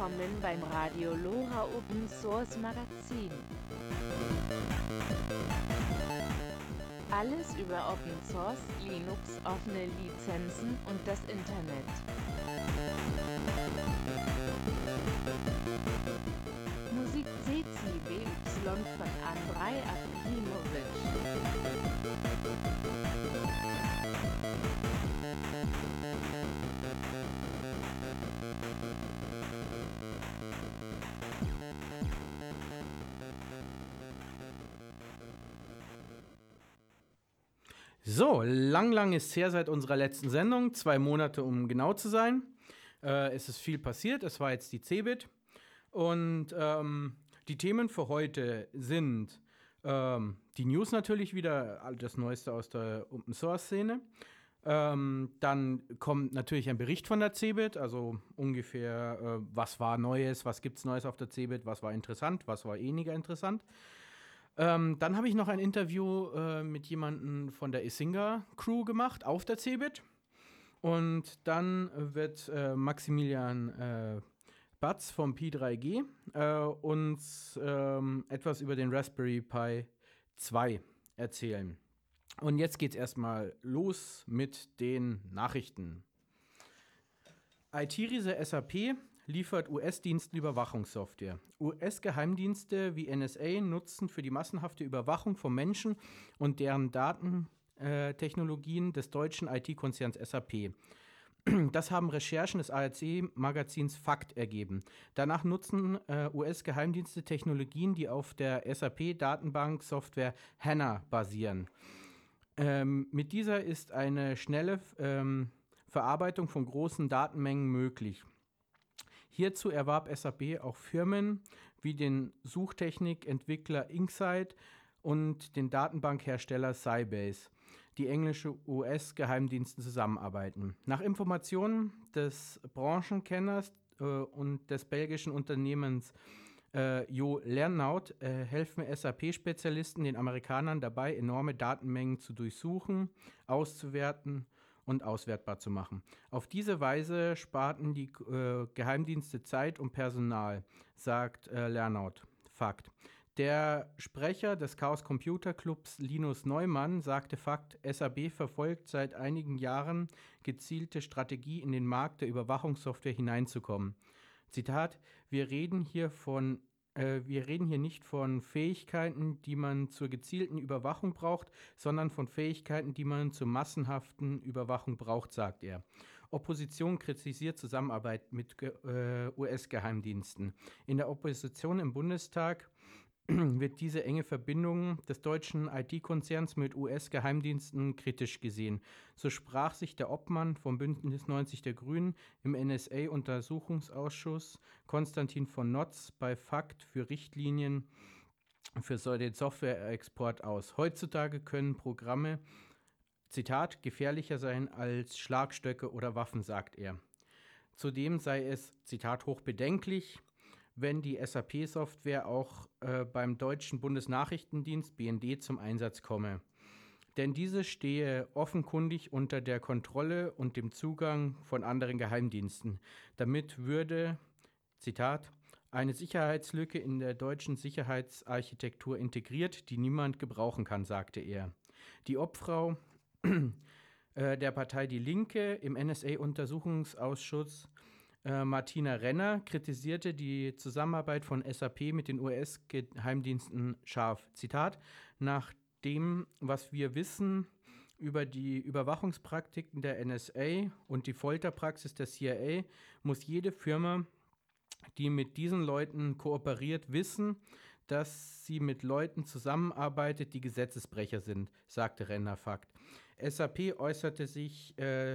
willkommen beim Radio LoRa Open Source Magazin. Alles über Open Source, Linux, offene Lizenzen und das Internet. Musik CCBY von Andrei Akimovic. So, lang ist her seit unserer letzten Sendung, 2 Monate, um genau zu sein. Es ist viel passiert, es war jetzt die CeBIT. Und die Themen für heute sind die News natürlich wieder, das Neueste aus der Open-Source-Szene. Dann kommt natürlich ein Bericht von der CeBIT, also ungefähr, was war Neues, was gibt's Neues auf der CeBIT, was war interessant, was war weniger interessant. Dann habe ich noch ein Interview mit jemandem von der Isinga-Crew gemacht auf der CeBIT. Und dann wird Maximilian Batz vom Pi3G uns etwas über den Raspberry Pi 2 erzählen. Und jetzt geht's erstmal los mit den Nachrichten. IT-Riese SAP liefert US-Diensten Überwachungssoftware. US-Geheimdienste wie NSA nutzen für die massenhafte Überwachung von Menschen und deren Datentechnologien des deutschen IT-Konzerns SAP. Das haben Recherchen des ARC-Magazins Fakt ergeben. Danach nutzen US-Geheimdienste Technologien, die auf der SAP-Datenbank-Software HANA basieren. Mit dieser ist eine schnelle Verarbeitung von großen Datenmengen möglich. Hierzu erwarb SAP auch Firmen wie den Suchtechnikentwickler Insight und den Datenbankhersteller Sybase, die englische US-Geheimdiensten zusammenarbeiten. Nach Informationen des Branchenkenners und des belgischen Unternehmens Jo Lernout helfen SAP-Spezialisten den Amerikanern dabei, enorme Datenmengen zu durchsuchen, auszuwerten und auswertbar zu machen. Auf diese Weise sparten die Geheimdienste Zeit und Personal, sagt Lernout. Fakt. Der Sprecher des Chaos Computer Clubs, Linus Neumann, sagte Fakt, SAP verfolgt seit einigen Jahren gezielte Strategie, in den Markt der Überwachungssoftware hineinzukommen. Zitat, wir reden hier nicht von Fähigkeiten, die man zur gezielten Überwachung braucht, sondern von Fähigkeiten, die man zur massenhaften Überwachung braucht, sagt er. Opposition kritisiert Zusammenarbeit mit US-Geheimdiensten. In der Opposition im Bundestag wird diese enge Verbindung des deutschen IT-Konzerns mit US-Geheimdiensten kritisch gesehen. So sprach sich der Obmann vom Bündnis 90 der Grünen im NSA-Untersuchungsausschuss Konstantin von Notz bei Fakt für Richtlinien für den Software-Export aus. Heutzutage können Programme, Zitat, gefährlicher sein als Schlagstöcke oder Waffen, sagt er. Zudem sei es, Zitat, hochbedenklich, wenn die SAP-Software auch beim deutschen Bundesnachrichtendienst BND zum Einsatz komme. Denn diese stehe offenkundig unter der Kontrolle und dem Zugang von anderen Geheimdiensten. Damit würde, Zitat, eine Sicherheitslücke in der deutschen Sicherheitsarchitektur integriert, die niemand gebrauchen kann, sagte er. Die Obfrau der Partei Die Linke im NSA-Untersuchungsausschuss Martina Renner kritisierte die Zusammenarbeit von SAP mit den US-Geheimdiensten scharf. Zitat, nach dem, was wir wissen über die Überwachungspraktiken der NSA und die Folterpraxis der CIA, muss jede Firma, die mit diesen Leuten kooperiert, wissen, dass sie mit Leuten zusammenarbeitet, die Gesetzesbrecher sind, sagte Renner Fakt. SAP äußerte sich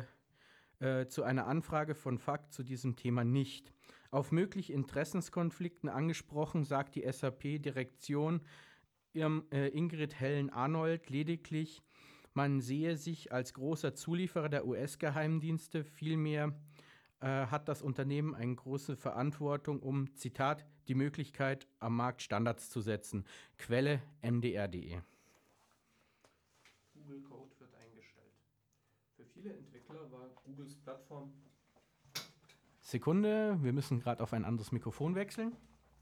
zu einer Anfrage von Fakt zu diesem Thema nicht. Auf mögliche Interessenskonflikten angesprochen, sagt die SAP-Direktion Ingrid Hellen-Arnold lediglich, man sehe sich als großer Zulieferer der US-Geheimdienste, vielmehr hat das Unternehmen eine große Verantwortung, um, Zitat, die Möglichkeit, am Markt Standards zu setzen. Quelle mdr.de. Google Code wird eingestellt. Für viele Entwickler war Googles Plattform Sekunde, wir müssen gerade auf ein anderes Mikrofon wechseln.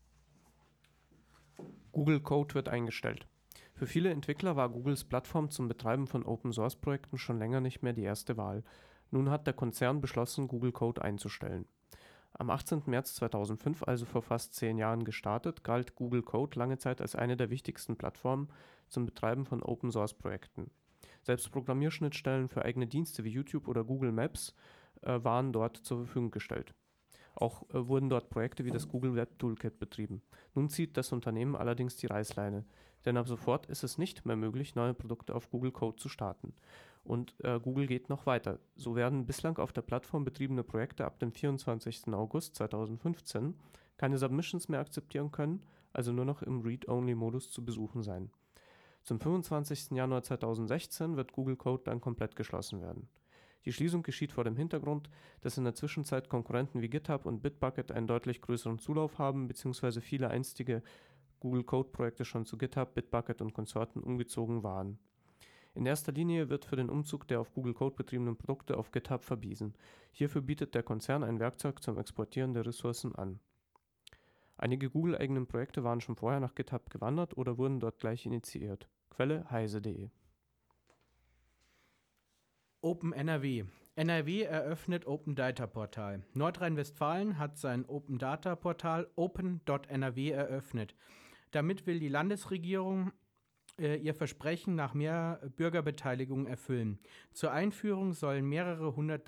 Google Code wird eingestellt. Für viele Entwickler war Googles Plattform zum Betreiben von Open-Source-Projekten schon länger nicht mehr die erste Wahl. Nun hat der Konzern beschlossen, Google Code einzustellen. Am 18. März 2005, also vor fast 10 Jahren gestartet, galt Google Code lange Zeit als eine der wichtigsten Plattformen zum Betreiben von Open-Source-Projekten. Selbst Programmierschnittstellen für eigene Dienste wie YouTube oder Google Maps waren dort zur Verfügung gestellt. Auch wurden dort Projekte wie das Google Web Toolkit betrieben. Nun zieht das Unternehmen allerdings die Reißleine, denn ab sofort ist es nicht mehr möglich, neue Produkte auf Google Code zu starten. Und Google geht noch weiter. So werden bislang auf der Plattform betriebene Projekte ab dem 24. August 2015 keine Submissions mehr akzeptieren können, also nur noch im Read-Only-Modus zu besuchen sein. Zum 25. Januar 2016 wird Google Code dann komplett geschlossen werden. Die Schließung geschieht vor dem Hintergrund, dass in der Zwischenzeit Konkurrenten wie GitHub und Bitbucket einen deutlich größeren Zulauf haben, beziehungsweise viele einstige Google Code-Projekte schon zu GitHub, Bitbucket und Konsorten umgezogen waren. In erster Linie wird für den Umzug der auf Google Code betriebenen Produkte auf GitHub verwiesen. Hierfür bietet der Konzern ein Werkzeug zum Exportieren der Ressourcen an. Einige Google-eigenen Projekte waren schon vorher nach GitHub gewandert oder wurden dort gleich initiiert. Quelle heise.de. OpenNRW. NRW eröffnet Open Data Portal. Nordrhein-Westfalen hat sein Open Data Portal open.nrw eröffnet. Damit will die Landesregierung ihr Versprechen nach mehr Bürgerbeteiligung erfüllen. Zur Einführung sollen mehrere hundert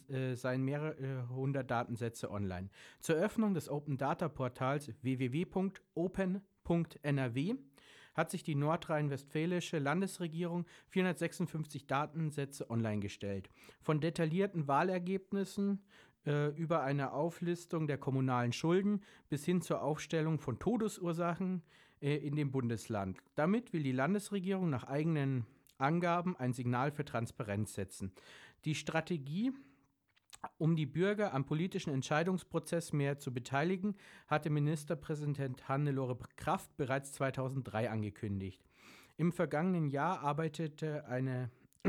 Datensätze online. Zur Öffnung des Open Data Portals www.open.nrw hat sich die nordrhein-westfälische Landesregierung 456 Datensätze online gestellt. Von detaillierten Wahlergebnissen über eine Auflistung der kommunalen Schulden bis hin zur Aufstellung von Todesursachen in dem Bundesland. Damit will die Landesregierung nach eigenen Angaben ein Signal für Transparenz setzen. Die Strategie, um die Bürger am politischen Entscheidungsprozess mehr zu beteiligen, hatte Ministerpräsident Hannelore Kraft bereits 2003 angekündigt. Im vergangenen Jahr arbeitete eine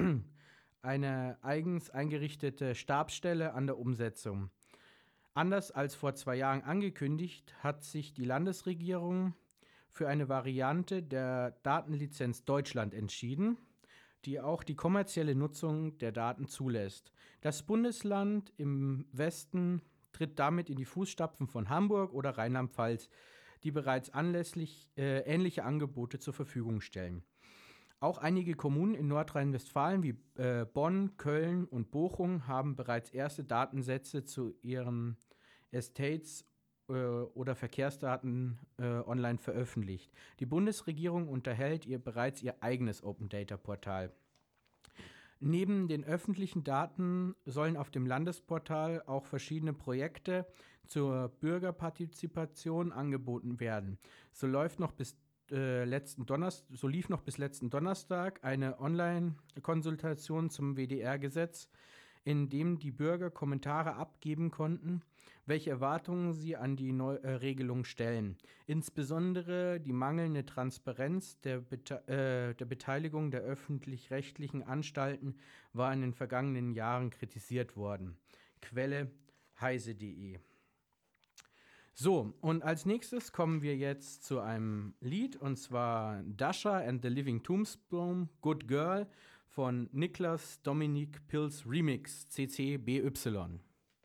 eigens eingerichtete Stabsstelle an der Umsetzung. Anders als vor 2 Jahren angekündigt, hat sich die Landesregierung für eine Variante der Datenlizenz Deutschland entschieden, die auch die kommerzielle Nutzung der Daten zulässt. Das Bundesland im Westen tritt damit in die Fußstapfen von Hamburg oder Rheinland-Pfalz, die bereits anlässlich ähnliche Angebote zur Verfügung stellen. Auch einige Kommunen in Nordrhein-Westfalen wie Bonn, Köln und Bochum haben bereits erste Datensätze zu ihren Estates oder Verkehrsdaten online veröffentlicht. Die Bundesregierung unterhält bereits ihr eigenes Open Data Portal. Neben den öffentlichen Daten sollen auf dem Landesportal auch verschiedene Projekte zur Bürgerpartizipation angeboten werden. So lief noch bis letzten Donnerstag eine Online-Konsultation zum WDR-Gesetz, in dem die Bürger Kommentare abgeben konnten, welche Erwartungen sie an die Regelung stellen. Insbesondere die mangelnde Transparenz der Beteiligung der öffentlich-rechtlichen Anstalten war in den vergangenen Jahren kritisiert worden. Quelle heise.de. So, und als nächstes kommen wir jetzt zu einem Lied, und zwar Dasha and the Living Tombstone, Good Girl, von Niklas Dominic Pills Remix, CCBY.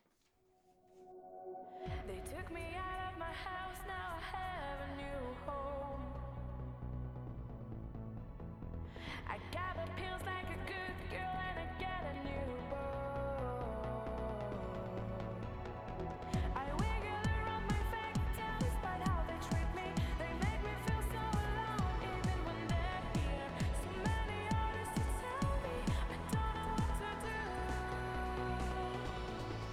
They took me out of my house, now I have a new home. I got the pills like a good girl and I got a new beau. I wiggle around my fake town despite how they treat me. They make me feel so alone even when they're here. So many orders to tell me I don't know what to do.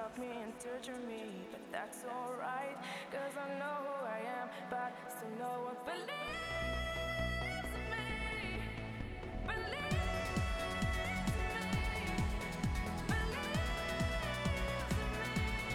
stop me and torture me, but that's alright, 'cause I know who I am, but still no one believes in me. Believes in me. Believes in me.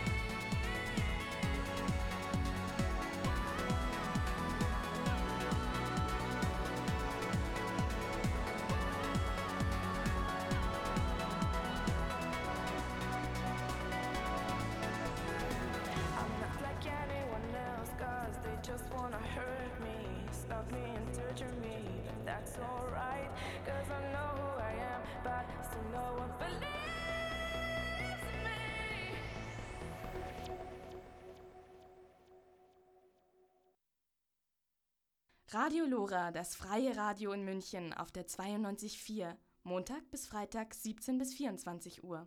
I'm not like anyone else, 'cause they just wanna hurt me, stop me and torture me, but that's alright, 'cause I know who I am, but still no one believes in me. Radio Lora, das freie Radio in München auf der 92.4, Montag bis Freitag 17 bis 24 Uhr.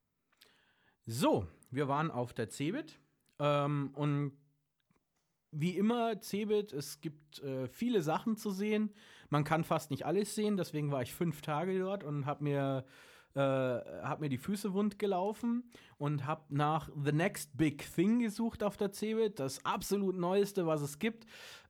So, wir waren auf der CeBIT und wie immer CeBIT, es gibt viele Sachen zu sehen. Man kann fast nicht alles sehen, deswegen war ich 5 Tage dort und hab mir die Füße wund gelaufen und habe nach The Next Big Thing gesucht auf der CeBIT, das absolut Neueste, was es gibt.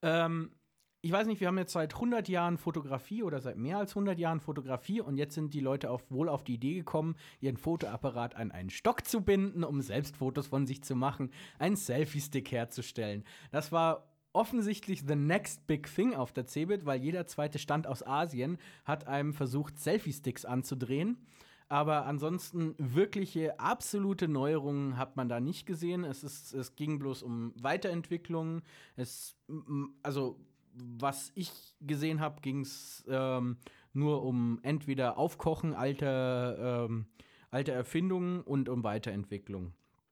Ich weiß nicht, wir haben jetzt seit 100 Jahren Fotografie oder seit mehr als 100 Jahren Fotografie und jetzt sind die Leute wohl auf die Idee gekommen, ihren Fotoapparat an einen Stock zu binden, um selbst Fotos von sich zu machen, einen Selfie-Stick herzustellen. Das war offensichtlich the next big thing auf der CeBIT, weil jeder zweite Stand aus Asien hat einem versucht, Selfie-Sticks anzudrehen. Aber ansonsten wirkliche absolute Neuerungen hat man da nicht gesehen. Es ging bloß um Weiterentwicklungen. Also was ich gesehen habe, ging es nur um entweder Aufkochen alter Erfindungen und um Weiterentwicklung.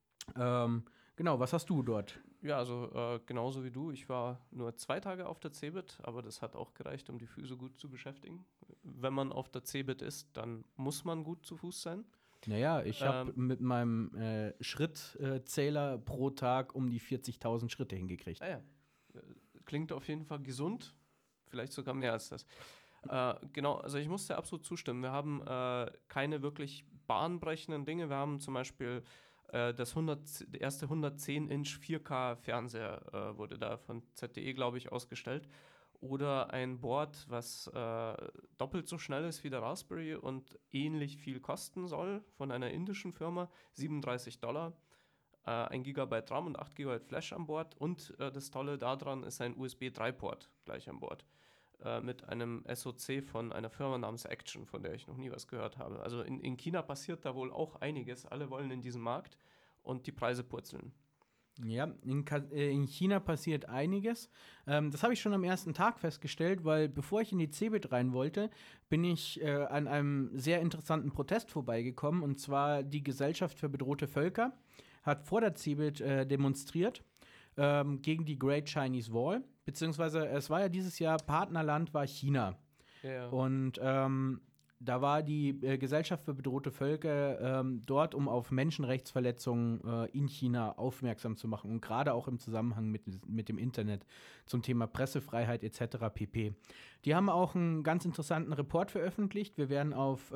Genau, was hast du dort? Ja, also genauso wie du. Ich war nur 2 Tage auf der CeBIT, aber das hat auch gereicht, um die Füße gut zu beschäftigen. Wenn man auf der CeBIT ist, dann muss man gut zu Fuß sein. Naja, ich habe mit meinem Schrittzähler pro Tag um die 40.000 Schritte hingekriegt. Ja. Klingt auf jeden Fall gesund, vielleicht sogar mehr als das. Genau, also ich muss dir absolut zustimmen. Wir haben keine wirklich bahnbrechenden Dinge. Wir haben zum Beispiel der erste 110-Inch 4K-Fernseher wurde da von ZDE, glaube ich, ausgestellt. Oder ein Board, was doppelt so schnell ist wie der Raspberry und ähnlich viel kosten soll, von einer indischen Firma, $37. 1 GB RAM und 8 GB Flash an Bord. Und das Tolle daran ist ein USB 3-Port gleich an Bord. Mit einem SoC von einer Firma namens Action, von der ich noch nie was gehört habe. Also in China passiert da wohl auch einiges. Alle wollen in diesen Markt und die Preise purzeln. Ja, in China passiert einiges. Das habe ich schon am ersten Tag festgestellt, weil bevor ich in die CeBIT rein wollte, bin ich an einem sehr interessanten Protest vorbeigekommen. Und zwar die Gesellschaft für bedrohte Völker hat vor der CeBIT demonstriert gegen die Great Chinese Wall. Beziehungsweise es war ja dieses Jahr, Partnerland war China. Ja. Und da war die Gesellschaft für bedrohte Völker dort, um auf Menschenrechtsverletzungen in China aufmerksam zu machen und gerade auch im Zusammenhang mit dem Internet zum Thema Pressefreiheit etc. pp. Die haben auch einen ganz interessanten Report veröffentlicht. Wir werden auf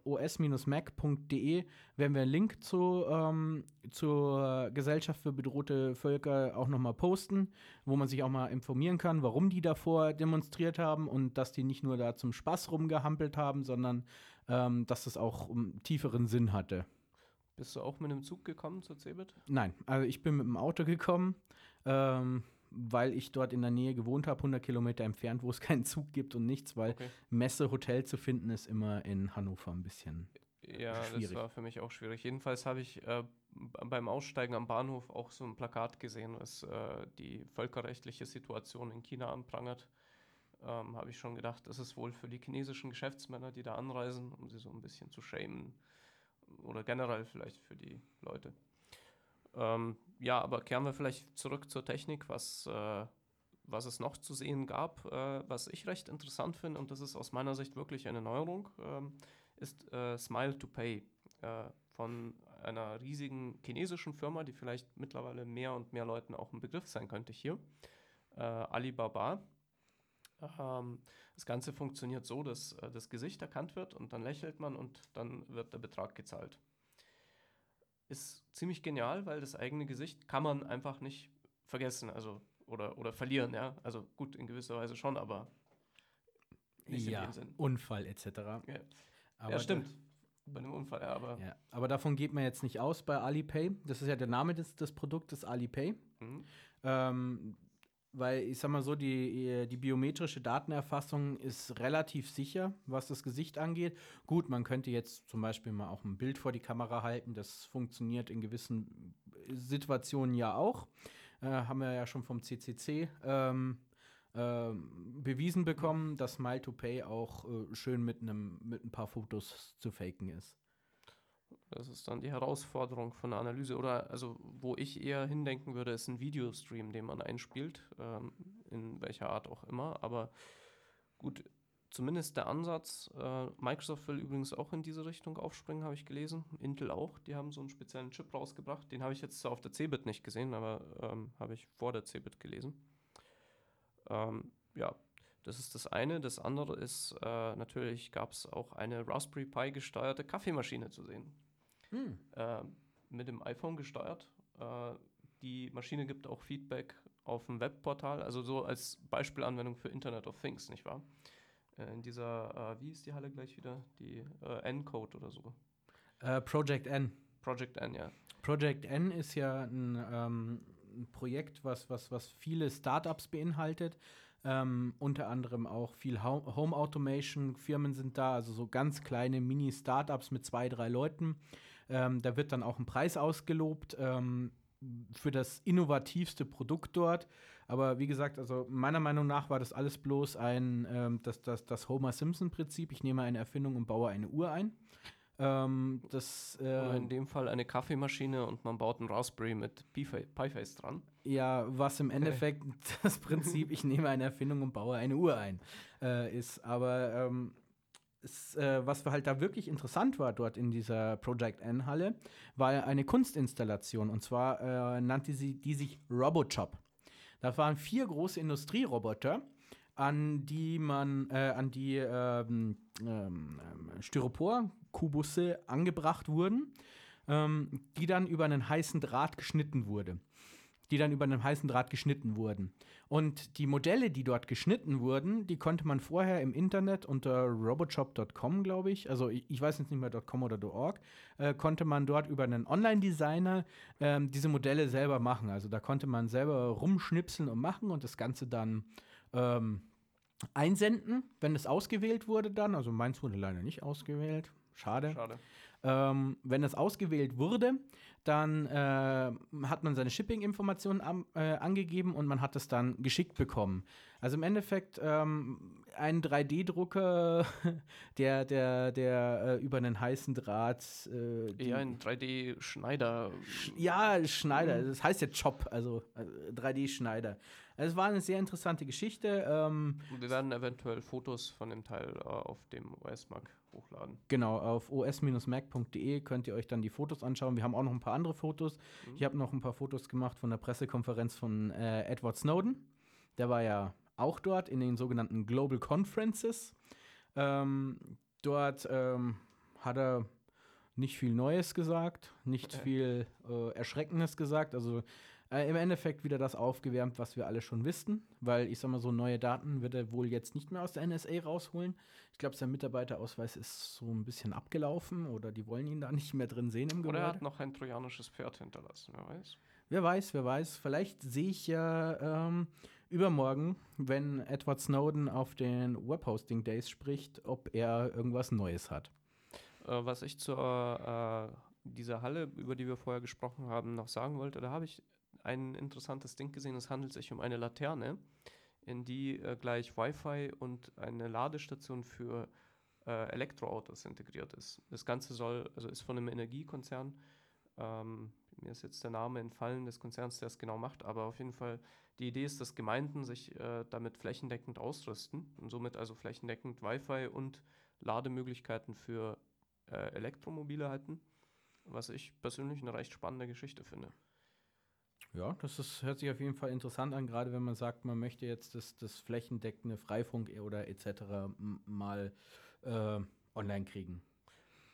os-mac.de werden wir einen Link zur Gesellschaft für bedrohte Völker auch nochmal posten, wo man sich auch mal informieren kann, warum die davor demonstriert haben und dass die nicht nur da zum Spaß rumgehampelt haben, sondern dass das auch einen tieferen Sinn hatte. Bist du auch mit einem Zug gekommen zur CeBIT? Nein, also ich bin mit dem Auto gekommen, weil ich dort in der Nähe gewohnt habe, 100 Kilometer entfernt, wo es keinen Zug gibt und nichts, weil Okay. Messe, Hotel zu finden ist immer in Hannover ein bisschen Ja, schwierig. das war für mich auch schwierig. Jedenfalls habe ich beim Aussteigen am Bahnhof auch so ein Plakat gesehen, was die völkerrechtliche Situation in China anprangert. Habe ich schon gedacht, das ist wohl für die chinesischen Geschäftsmänner, die da anreisen, um sie so ein bisschen zu shamen. Oder generell vielleicht für die Leute. Ja, aber kehren wir vielleicht zurück zur Technik, was es noch zu sehen gab. Was ich recht interessant finde, und das ist aus meiner Sicht wirklich eine Neuerung, ist Smile to Pay von einer riesigen chinesischen Firma, die vielleicht mittlerweile mehr und mehr Leuten auch ein Begriff sein könnte hier, Alibaba. Das Ganze funktioniert so, dass das Gesicht erkannt wird und dann lächelt man und dann wird der Betrag gezahlt. ist ziemlich genial, weil das eigene Gesicht kann man einfach nicht vergessen, also oder verlieren, ja. Also gut, in gewisser Weise schon, aber nicht in dem Sinn. Unfall etc. Ja, Aber ja stimmt. Bei einem Unfall, ja, aber. Ja, aber davon geht man jetzt nicht aus bei Alipay. Das ist ja der Name des Produktes, Alipay. Weil ich sag mal so, die biometrische Datenerfassung ist relativ sicher, was das Gesicht angeht. Gut, man könnte jetzt zum Beispiel mal auch ein Bild vor die Kamera halten. Das funktioniert in gewissen Situationen ja auch. Haben wir ja schon vom CCC bewiesen bekommen, dass Smile2Pay auch schön mit ein paar Fotos zu faken ist. Das ist dann die Herausforderung von der Analyse. Oder also wo ich eher hindenken würde, ist ein Videostream, den man einspielt, in welcher Art auch immer. Aber gut, zumindest der Ansatz. Microsoft will übrigens auch in diese Richtung aufspringen, habe ich gelesen. Intel auch. Die haben so einen speziellen Chip rausgebracht. Den habe ich jetzt auf der CeBIT nicht gesehen, aber habe ich vor der CeBIT gelesen. Ja, das ist das eine. Das andere ist, natürlich gab es auch eine Raspberry Pi gesteuerte Kaffeemaschine zu sehen. Mit dem iPhone gesteuert. Die Maschine gibt auch Feedback auf dem Webportal, also so als Beispielanwendung für Internet of Things, nicht wahr? In dieser, wie ist die Halle gleich wieder? Die N-Code oder so. Project N. Project N, ja. Project N ist ja ein Projekt, was viele Startups beinhaltet. Unter anderem auch viel Home Automation Firmen sind da, also so ganz kleine Mini-Startups mit 2, 3 Leuten. Da wird dann auch ein Preis ausgelobt für das innovativste Produkt dort. Aber wie gesagt, also meiner Meinung nach war das alles bloß das Homer Simpson-Prinzip. Ich nehme eine Erfindung und baue eine Uhr ein. Oder in dem Fall eine Kaffeemaschine und man baut einen Raspberry mit Pi-Face dran. Ja, was im Endeffekt das Prinzip, ich nehme eine Erfindung und baue eine Uhr ein, ist. Aber was halt da wirklich interessant war dort in dieser Project N-Halle, war eine Kunstinstallation. Und zwar nannte die sich RoboChop. Da waren 4 große Industrieroboter, an die Styropor-Kubusse angebracht wurden, die dann über einen heißen Draht geschnitten wurden. Und die Modelle, die dort geschnitten wurden, die konnte man vorher im Internet unter roboshop.com, glaube ich, also ich weiß jetzt nicht mehr .com oder .org, konnte man dort über einen Online-Designer diese Modelle selber machen. Also da konnte man selber rumschnipseln und machen und das Ganze dann einsenden, wenn es ausgewählt wurde dann. Also meins wurde leider nicht ausgewählt. Schade. Wenn es ausgewählt wurde, dann hat man seine Shipping-Informationen angegeben und man hat es dann geschickt bekommen. Also im Endeffekt ein 3D-Drucker, der über einen heißen Draht eher ein 3D-Schneider. Ja, Schneider. Das heißt ja Chop, also 3D-Schneider. Also es war eine sehr interessante Geschichte. Wir werden eventuell Fotos von dem Teil auf dem OS-Mac hochladen. Genau, auf os-mac.de könnt ihr euch dann die Fotos anschauen. Wir haben auch noch ein paar andere Fotos. Ich habe noch ein paar Fotos gemacht von der Pressekonferenz von Edward Snowden. Der war ja auch dort in den sogenannten Global Conferences. Dort hat er nicht viel Neues gesagt, nicht viel Erschreckendes gesagt. Also im Endeffekt wieder das aufgewärmt, was wir alle schon wussten, weil ich sag mal so, neue Daten wird er wohl jetzt nicht mehr aus der NSA rausholen. Ich glaube, sein Mitarbeiterausweis ist so ein bisschen abgelaufen oder die wollen ihn da nicht mehr drin sehen im Gebäude. Oder er hat noch ein trojanisches Pferd hinterlassen, wer weiß. Wer weiß. Vielleicht sehe ich ja übermorgen, wenn Edward Snowden auf den Webhosting Days spricht, ob er irgendwas Neues hat. Was ich zu dieser Halle, über die wir vorher gesprochen haben, noch sagen wollte, da habe ich ein interessantes Ding gesehen. Es handelt sich um eine Laterne, in die gleich Wi-Fi und eine Ladestation für Elektroautos integriert ist. Das Ganze ist von einem Energiekonzern. Mir ist jetzt der Name entfallen des Konzerns, der es genau macht, aber auf jeden Fall, die Idee ist, dass Gemeinden sich damit flächendeckend ausrüsten und somit also flächendeckend Wi-Fi und Lademöglichkeiten für Elektromobile halten, was ich persönlich eine recht spannende Geschichte finde. Ja, hört sich auf jeden Fall interessant an, gerade wenn man sagt, man möchte jetzt das flächendeckende Freifunk oder etc. mal online kriegen.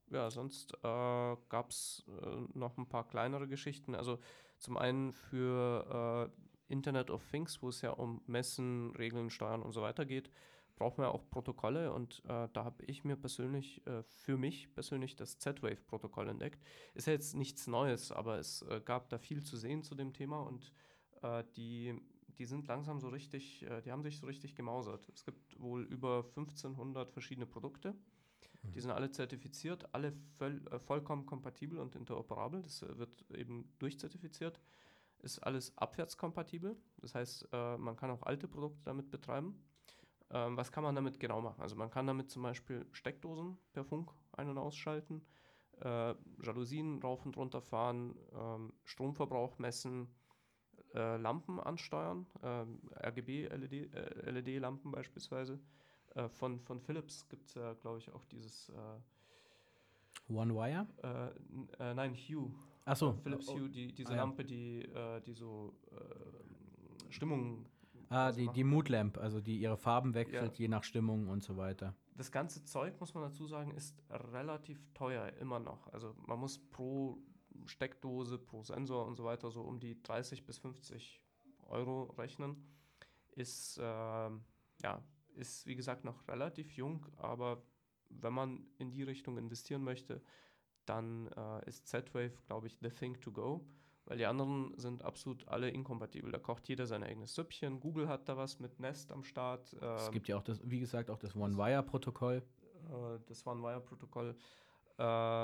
ja, sonst gab es noch ein paar kleinere Geschichten. Also zum einen für Internet of Things, wo es ja um Messen, Regeln, Steuern und so weiter geht, braucht man ja auch Protokolle und da habe ich mir persönlich, für mich persönlich das Z-Wave-Protokoll entdeckt. Ist ja jetzt nichts Neues, aber es gab da viel zu sehen zu dem Thema und die sind langsam so richtig, die haben sich so richtig gemausert. Es gibt wohl über 1500 verschiedene Produkte. Die sind alle zertifiziert, alle vollkommen kompatibel und interoperabel. Das wird eben durchzertifiziert. Ist alles abwärtskompatibel. Das heißt, man kann auch alte Produkte damit betreiben. Was kann man damit genau machen? Also man kann damit zum Beispiel Steckdosen per Funk ein- und ausschalten, Jalousien rauf und runter fahren, Stromverbrauch messen, Lampen ansteuern, RGB-LED-Lampen beispielsweise. Von Philips gibt es ja, glaube ich, auch dieses One Wire? nein, Hue. Achso. Philips Hue, diese ja. Lampe, die so Stimmung. Die Mood Lamp, also die ihre Farben wechselt, Ja. je nach Stimmung und so weiter. Das ganze Zeug, muss man dazu sagen, ist relativ teuer immer noch. Also man muss pro Steckdose, pro Sensor und so weiter so um die 30 bis 50 Euro rechnen. Ist, ist wie gesagt noch relativ jung, aber wenn man in die Richtung investieren möchte, dann ist Z-Wave, glaube ich, the thing to go, weil die anderen sind absolut alle inkompatibel. Da kocht jeder sein eigenes Süppchen. Google hat da was mit Nest am Start. Es gibt ja auch das, wie gesagt, auch das One-Wire-Protokoll. Das One-Wire-Protokoll. Ja,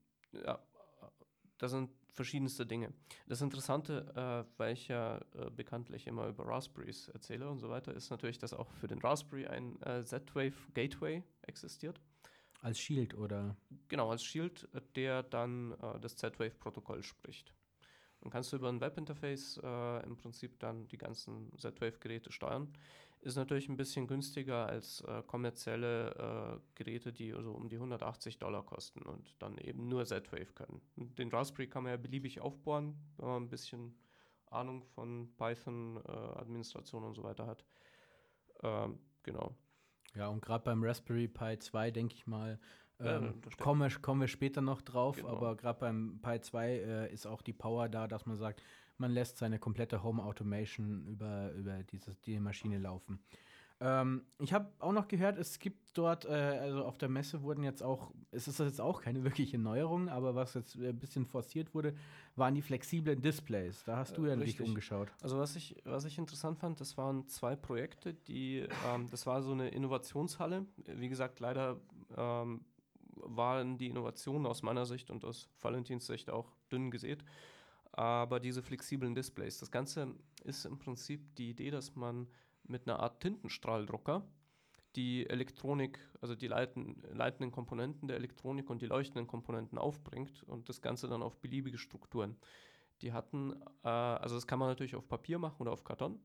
da sind verschiedenste Dinge. Das Interessante, weil ich ja bekanntlich immer über Raspberries erzähle und so weiter, ist natürlich, dass auch für den Raspberry ein Z-Wave Gateway existiert. Als Shield oder? Genau, als Shield, der dann das Z-Wave-Protokoll spricht. Dann kannst du über ein Webinterface im Prinzip dann die ganzen Z-Wave-Geräte steuern. Ist natürlich ein bisschen günstiger als kommerzielle Geräte, die so um die $180 kosten und dann eben nur Z-Wave können. Und den Raspberry kann man ja beliebig aufbohren, wenn man ein bisschen Ahnung von Python, Administration und so weiter hat. Genau. Ja, und gerade beim Raspberry Pi 2, denke ich mal, das kommen wir später noch drauf, Genau. aber gerade beim Pi 2 ist auch die Power da, dass man sagt, man lässt seine komplette Home Automation über die Maschine laufen. Ich habe auch noch gehört, es gibt dort, also auf der Messe wurden jetzt auch, es ist jetzt auch keine wirkliche Neuerung, aber was jetzt ein bisschen forciert wurde, waren die flexiblen Displays. Da hast du ja dich Richtig. umgeschaut. Also was ich interessant fand, das waren 2 Projekte, das war so eine Innovationshalle. Wie gesagt, leider waren die Innovationen aus meiner Sicht und aus Valentins Sicht auch dünn gesät. Aber diese flexiblen Displays, das Ganze ist im Prinzip die Idee, dass man mit einer Art Tintenstrahldrucker die Elektronik, also die leitenden Komponenten der Elektronik und die leuchtenden Komponenten aufbringt und das Ganze dann auf beliebige Strukturen. Die hatten, also das kann man natürlich auf Papier machen oder auf Karton.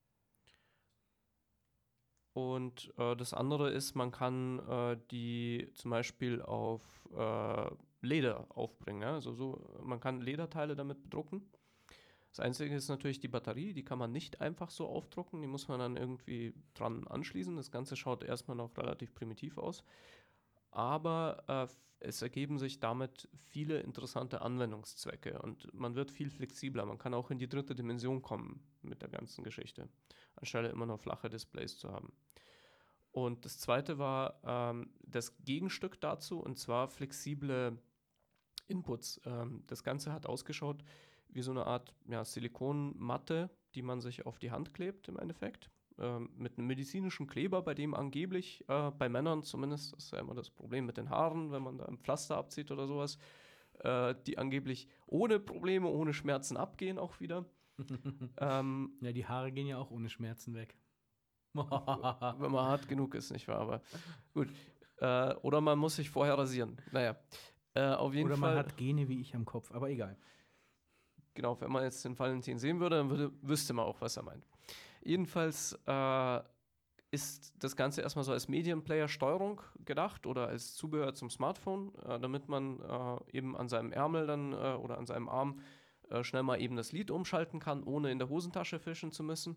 Und das andere ist, man kann die zum Beispiel auf Leder aufbringen. Ja? Also man kann Lederteile damit bedrucken. Das Einzige ist natürlich die Batterie, die kann man nicht einfach so aufdrucken, die muss man dann irgendwie dran anschließen. Das Ganze schaut erstmal noch relativ primitiv aus. Aber es ergeben sich damit viele interessante Anwendungszwecke und man wird viel flexibler. Man kann auch in die 3. Dimension kommen mit der ganzen Geschichte, anstelle immer nur flache Displays zu haben. Und das zweite war das Gegenstück dazu, und zwar flexible Inputs. Das Ganze hat ausgeschaut wie so eine Art Silikonmatte, die man sich auf die Hand klebt im Endeffekt. Mit einem medizinischen Kleber, bei dem angeblich, bei Männern zumindest, das ist ja immer das Problem mit den Haaren, wenn man da ein Pflaster abzieht oder sowas, die angeblich ohne Probleme, ohne Schmerzen abgehen auch wieder. Ja, die Haare gehen ja auch ohne Schmerzen weg. Wenn man hart genug ist, nicht wahr? Aber gut. Oder man muss sich vorher rasieren. Naja, auf jeden Fall. Oder man hat Gene wie ich am Kopf, aber egal. Genau, wenn man jetzt den Valentin sehen würde, dann wüsste man auch, was er meint. Jedenfalls ist das Ganze erstmal so als Medienplayer-Steuerung gedacht oder als Zubehör zum Smartphone, damit man eben an seinem Ärmel dann oder an seinem Arm schnell mal eben das Lied umschalten kann, ohne in der Hosentasche fischen zu müssen.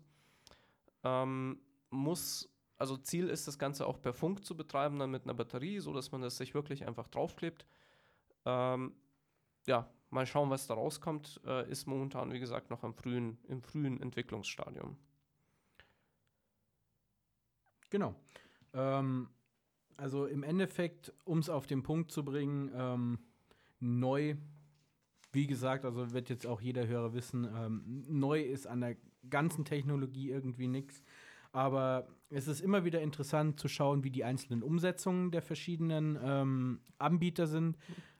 Also Ziel ist, das Ganze auch per Funk zu betreiben, dann mit einer Batterie, so dass man das sich wirklich einfach draufklebt. Ja, mal schauen, was da rauskommt. Ist momentan, wie gesagt, noch im frühen Entwicklungsstadium. Genau. Also im Endeffekt, um es auf den Punkt zu bringen, neu, wie gesagt, also wird jetzt auch jeder Hörer wissen, neu ist an der ganzen Technologie irgendwie nichts. Aber es ist immer wieder interessant zu schauen, wie die einzelnen Umsetzungen der verschiedenen Anbieter sind.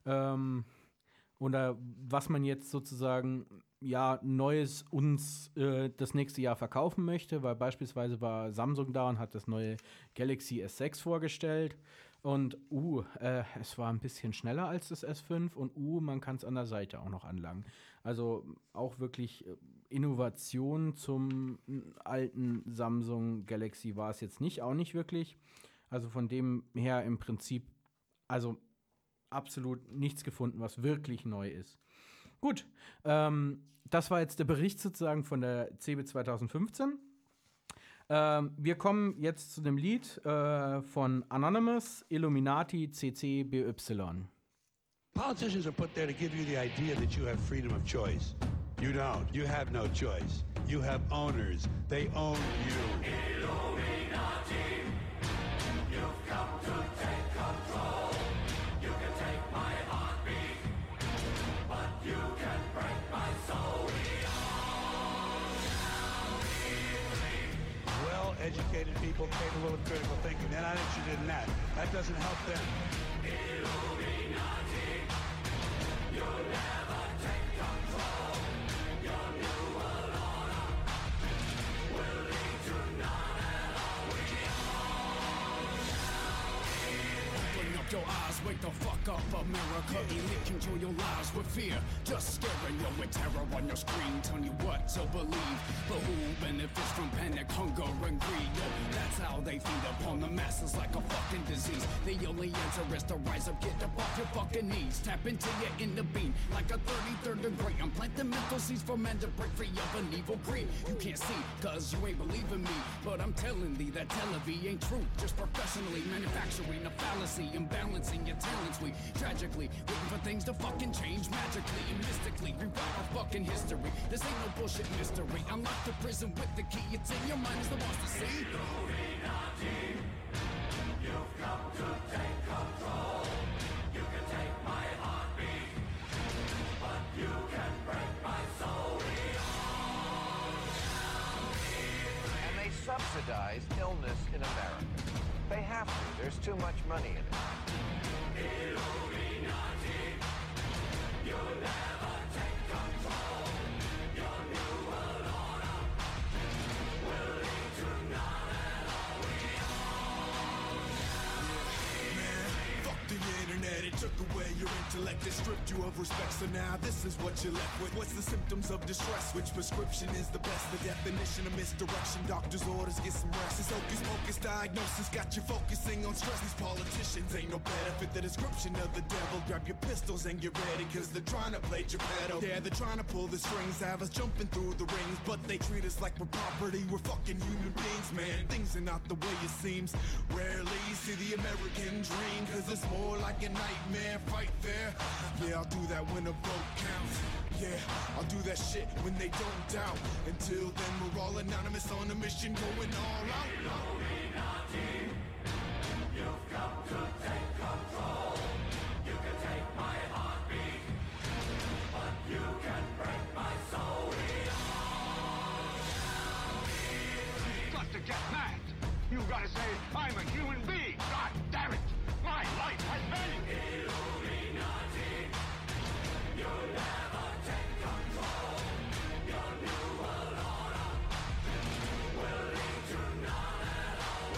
Oder was man jetzt sozusagen Neues uns das nächste Jahr verkaufen möchte, weil beispielsweise war Samsung da und hat das neue Galaxy S6 vorgestellt und es war ein bisschen schneller als das S5 und man kann es an der Seite auch noch anlangen. Also auch wirklich Innovation zum alten Samsung Galaxy war es jetzt auch nicht wirklich. Also von dem her im Prinzip, also absolut nichts gefunden, was wirklich neu ist. Gut, das war jetzt der Bericht sozusagen von der CeBIT 2015. Wir kommen jetzt zu dem Lied von Anonymous, Illuminati CCBY. Politicians are put there to give you the idea that you have freedom of choice. You don't. You have no choice. You have owners. They own you. Illuminati, you've come to take control. You can take my heartbeat, but you can break my soul. Well-educated people capable of critical thinking. They're not interested in that. That doesn't help them. Illuminati, you'll never take control. Your new world order will lead to none at all. Open up your eyes, wake the fuck up, America. Elite control your lives with fear, just scaring you with terror on your screen, telling you what to believe. But who benefits from panic, hunger, and greed? Yo, that's how they feed upon the masses like a fucking disease. The only answer is to rise up, get up off your fucking knees. Tap into your inner being like a 33rd degree. I'm planting mental seeds for men to break free of an evil greed. You can't see, cause you ain't believing me. But I'm telling thee that television ain't true. Just professionally manufacturing a fallacy, imbalancing your talents. We tragically waiting for things to fucking change magically and mystically. Rewrite our fucking history. This ain't no bullshit mystery. I'm locked to prison with the key. It's in your mind, is the boss to see. Illuminati, you've come to take control. You can take my heartbeat, but you can break my soul. And they subsidize illness in America. They have to. There's too much money in it. Illuminati, you'll never take control. Your new world order will lead to none at all. Fuck the internet, it took away your intellect, it stripped you of respect. So now this is what you're left with. What's the symptoms of distress? Which prescription is the best? The definition of misdirection. Doctor's orders, get some rest. This hocus pocus diagnosis got you focusing on stress. These politicians ain't no benefit. The description of the devil. Grab your pistols and get ready, cause they're trying to play Geppetto. Yeah, they're trying to pull the strings, have us jumping through the rings, but they treat us like we're property. We're fucking human beings, man. Things are not the way it seems. Rarely you see the American dream, cause it's more like a nightmare. Fight there. Yeah, I'll do that when a vote counts. Yeah, I'll do that shit when they don't doubt. Until then, we're all anonymous on a mission, going all out. Illuminati, you've come to take control. You can take my heartbeat, but you can break my soul. Got to get mad. You gotta say, I'm a human being. God damn it. My life has value. Illuminati, you'll never take control. Your new world order will lead to none at all.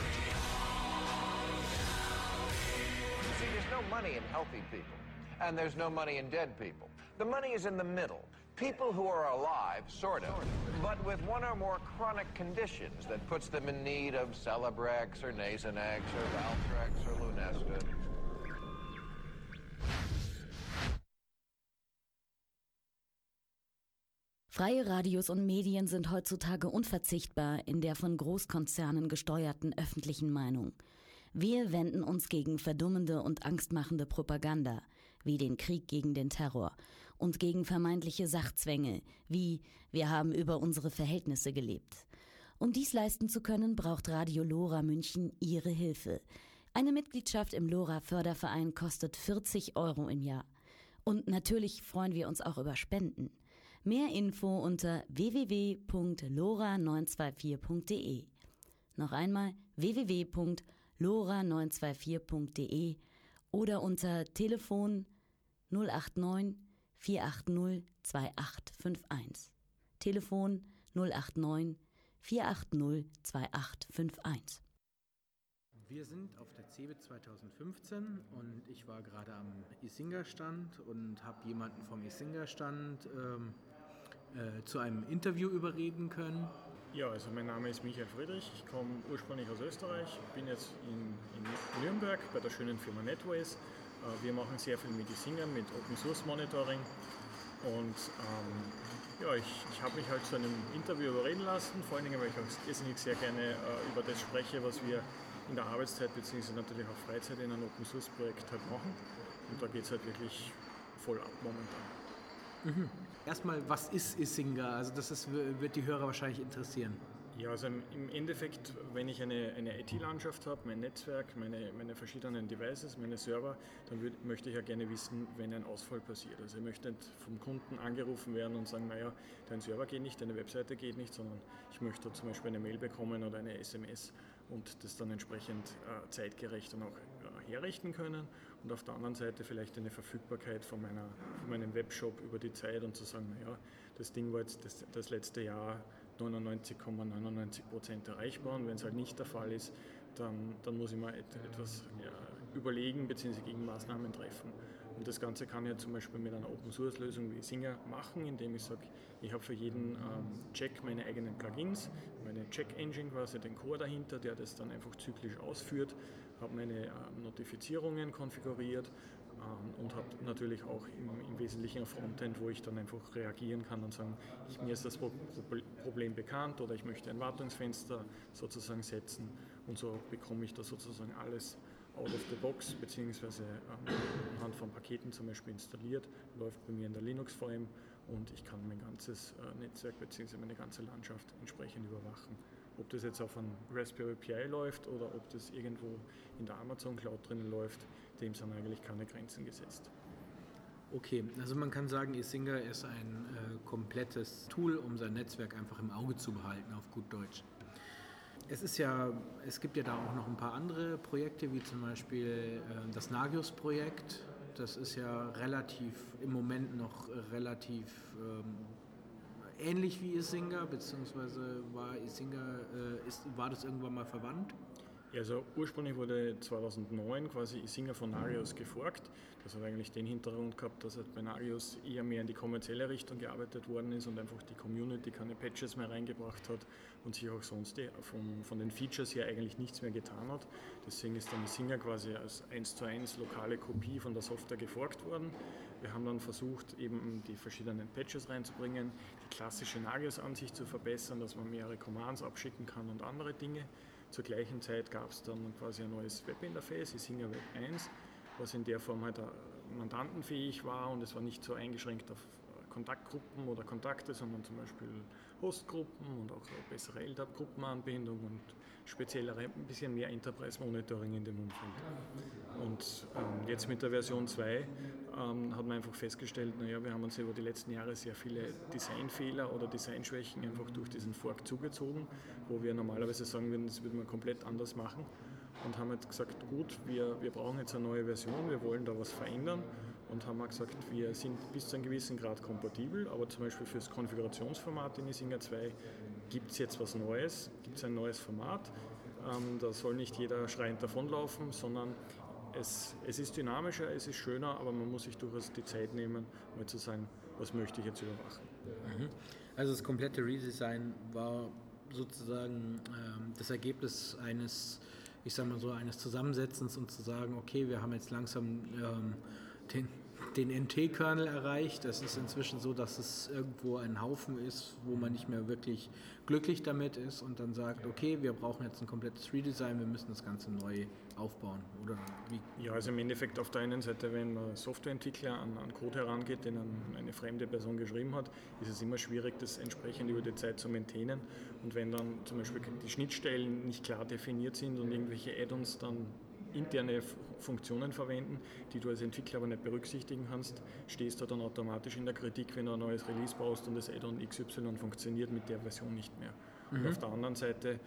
See, there's no money in healthy people, and there's no money in dead people. The money is in the middle. People who are alive, sort of, but with one or more chronic conditions that puts them in need of Celebrex or Nasonex or Valtrex or Lunesta. Freie Radios und Medien sind heutzutage unverzichtbar in der von Großkonzernen gesteuerten öffentlichen Meinung. Wir wenden uns gegen verdummende und angstmachende Propaganda. wie den Krieg gegen den Terror und gegen vermeintliche Sachzwänge, wie wir haben über unsere Verhältnisse gelebt. Um dies leisten zu können, braucht Radio Lora München Ihre Hilfe. Eine Mitgliedschaft im Lora-Förderverein kostet 40 € im Jahr. Und natürlich freuen wir uns auch über Spenden. Mehr Info unter www.lora924.de. Noch einmal www.lora924.de oder unter Telefon 089 480 2851. Telefon 089 480 2851. Wir sind auf der CeBIT 2015 und ich war gerade am Isinger-Stand und habe jemanden vom Isinger-Stand zu einem Interview überreden können. Ja, also mein Name ist Michael Friedrich, ich komme ursprünglich aus Österreich, bin jetzt in Nürnberg bei der schönen Firma Netways. Wir machen sehr viel mit Isinger, mit Open Source Monitoring und ich habe mich halt zu einem Interview überreden lassen, vor allen Dingen, weil ich auch irrsinnig sehr gerne über das spreche, was wir in der Arbeitszeit bzw. natürlich auch Freizeit in einem Open Source Projekt halt machen. Und da geht es halt wirklich voll ab momentan. Mhm. Erstmal, was ist Isinger? Also wird die Hörer wahrscheinlich interessieren. Ja, also im Endeffekt, wenn ich eine IT-Landschaft habe, mein Netzwerk, meine verschiedenen Devices, meine Server, dann möchte ich ja gerne wissen, wenn ein Ausfall passiert. Also ich möchte nicht vom Kunden angerufen werden und sagen, naja, dein Server geht nicht, deine Webseite geht nicht, sondern ich möchte zum Beispiel eine Mail bekommen oder eine SMS und das dann entsprechend zeitgerecht dann auch herrichten können. Und auf der anderen Seite vielleicht eine Verfügbarkeit von meinem Webshop über die Zeit und zu sagen, naja, das Ding war jetzt das letzte Jahr 99,99% erreichbar und wenn es halt nicht der Fall ist, dann muss ich mir etwas überlegen bzw. Gegenmaßnahmen treffen. Und das Ganze kann ich ja zum Beispiel mit einer Open-Source-Lösung wie Isinger machen, indem ich sage, ich habe für jeden Check meine eigenen Plugins, meine Check-Engine quasi, den Core dahinter, der das dann einfach zyklisch ausführt, habe meine Notifizierungen konfiguriert und habe natürlich auch im Wesentlichen ein Frontend, wo ich dann einfach reagieren kann und sagen, mir ist das Problem bekannt oder ich möchte ein Wartungsfenster sozusagen setzen und so bekomme ich da sozusagen alles out of the box beziehungsweise anhand von Paketen zum Beispiel installiert, läuft bei mir in der Linux-VM und ich kann mein ganzes Netzwerk beziehungsweise meine ganze Landschaft entsprechend überwachen. Ob das jetzt auf einem Raspberry Pi läuft oder ob das irgendwo in der Amazon Cloud drinnen läuft, dem sind eigentlich keine Grenzen gesetzt. Okay, also man kann sagen, Isinger ist ein komplettes Tool, um sein Netzwerk einfach im Auge zu behalten, auf gut Deutsch. Es gibt ja da auch noch ein paar andere Projekte, wie zum Beispiel das Nagios-Projekt. Das ist ja im Moment noch relativ ähnlich wie Isinger, beziehungsweise war das irgendwann mal verwandt? Ja, also ursprünglich wurde 2009 quasi Isinger von Nagios geforkt. Das hat eigentlich den Hintergrund gehabt, dass bei Nagios eher mehr in die kommerzielle Richtung gearbeitet worden ist und einfach die Community keine Patches mehr reingebracht hat und sich auch sonst von den Features her eigentlich nichts mehr getan hat. Deswegen ist dann Isinger quasi als 1:1 lokale Kopie von der Software geforkt worden. Wir haben dann versucht, eben die verschiedenen Patches reinzubringen, die klassische Nagios-Ansicht zu verbessern, dass man mehrere Commands abschicken kann und andere Dinge. Zur gleichen Zeit gab es dann quasi ein neues Webinterface, Isinger Web 1, was in der Form halt mandantenfähig war und es war nicht so eingeschränkt auf Kontaktgruppen oder Kontakte, sondern zum Beispiel Hostgruppen und auch bessere LDAP-Gruppenanbindung und speziellere, ein bisschen mehr Enterprise-Monitoring in dem Umfeld. Und jetzt mit der Version 2 hat man einfach festgestellt, naja, wir haben uns über die letzten Jahre sehr viele Designfehler oder Designschwächen einfach durch diesen Fork zugezogen, wo wir normalerweise sagen würden, das würde man komplett anders machen und haben halt gesagt, gut, wir brauchen jetzt eine neue Version, wir wollen da was verändern und haben auch gesagt, wir sind bis zu einem gewissen Grad kompatibel, aber zum Beispiel für das Konfigurationsformat in Isinger 2 gibt es jetzt was Neues, gibt es ein neues Format, da soll nicht jeder schreiend davonlaufen, sondern es ist dynamischer, es ist schöner, aber man muss sich durchaus die Zeit nehmen, mal zu sagen, was möchte ich jetzt überwachen. Also das komplette Redesign war sozusagen das Ergebnis eines Zusammensetzens und zu sagen, okay, wir haben jetzt langsam den NT-Kernel erreicht. Das ist inzwischen so, dass es irgendwo ein Haufen ist, wo man nicht mehr wirklich glücklich damit ist und dann sagt, okay, wir brauchen jetzt ein komplettes Redesign, wir müssen das Ganze neu aufbauen. Oder wie? Ja, also im Endeffekt auf der einen Seite, wenn man Softwareentwickler an Code herangeht, den eine fremde Person geschrieben hat, ist es immer schwierig, das entsprechend über die Zeit zu maintainen. Und wenn dann zum Beispiel die Schnittstellen nicht klar definiert sind und irgendwelche Add-ons dann interne Funktionen verwenden, die du als Entwickler aber nicht berücksichtigen kannst, stehst du dann automatisch in der Kritik, wenn du ein neues Release baust und das Add-on XY funktioniert mit der Version nicht mehr. Und auf der anderen Seite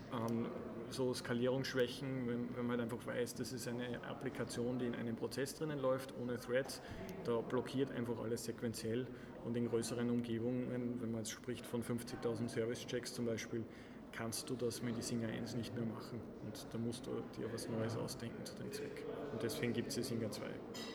so Skalierungsschwächen, wenn man halt einfach weiß, das ist eine Applikation, die in einem Prozess drinnen läuft, ohne Threads, da blockiert einfach alles sequenziell und in größeren Umgebungen, wenn man jetzt spricht von 50.000 Service-Checks zum Beispiel, kannst du das mit Isinga 1 nicht mehr machen und da musst du dir was Neues ausdenken zu dem Zweck. Und deswegen gibt es Isinga 2.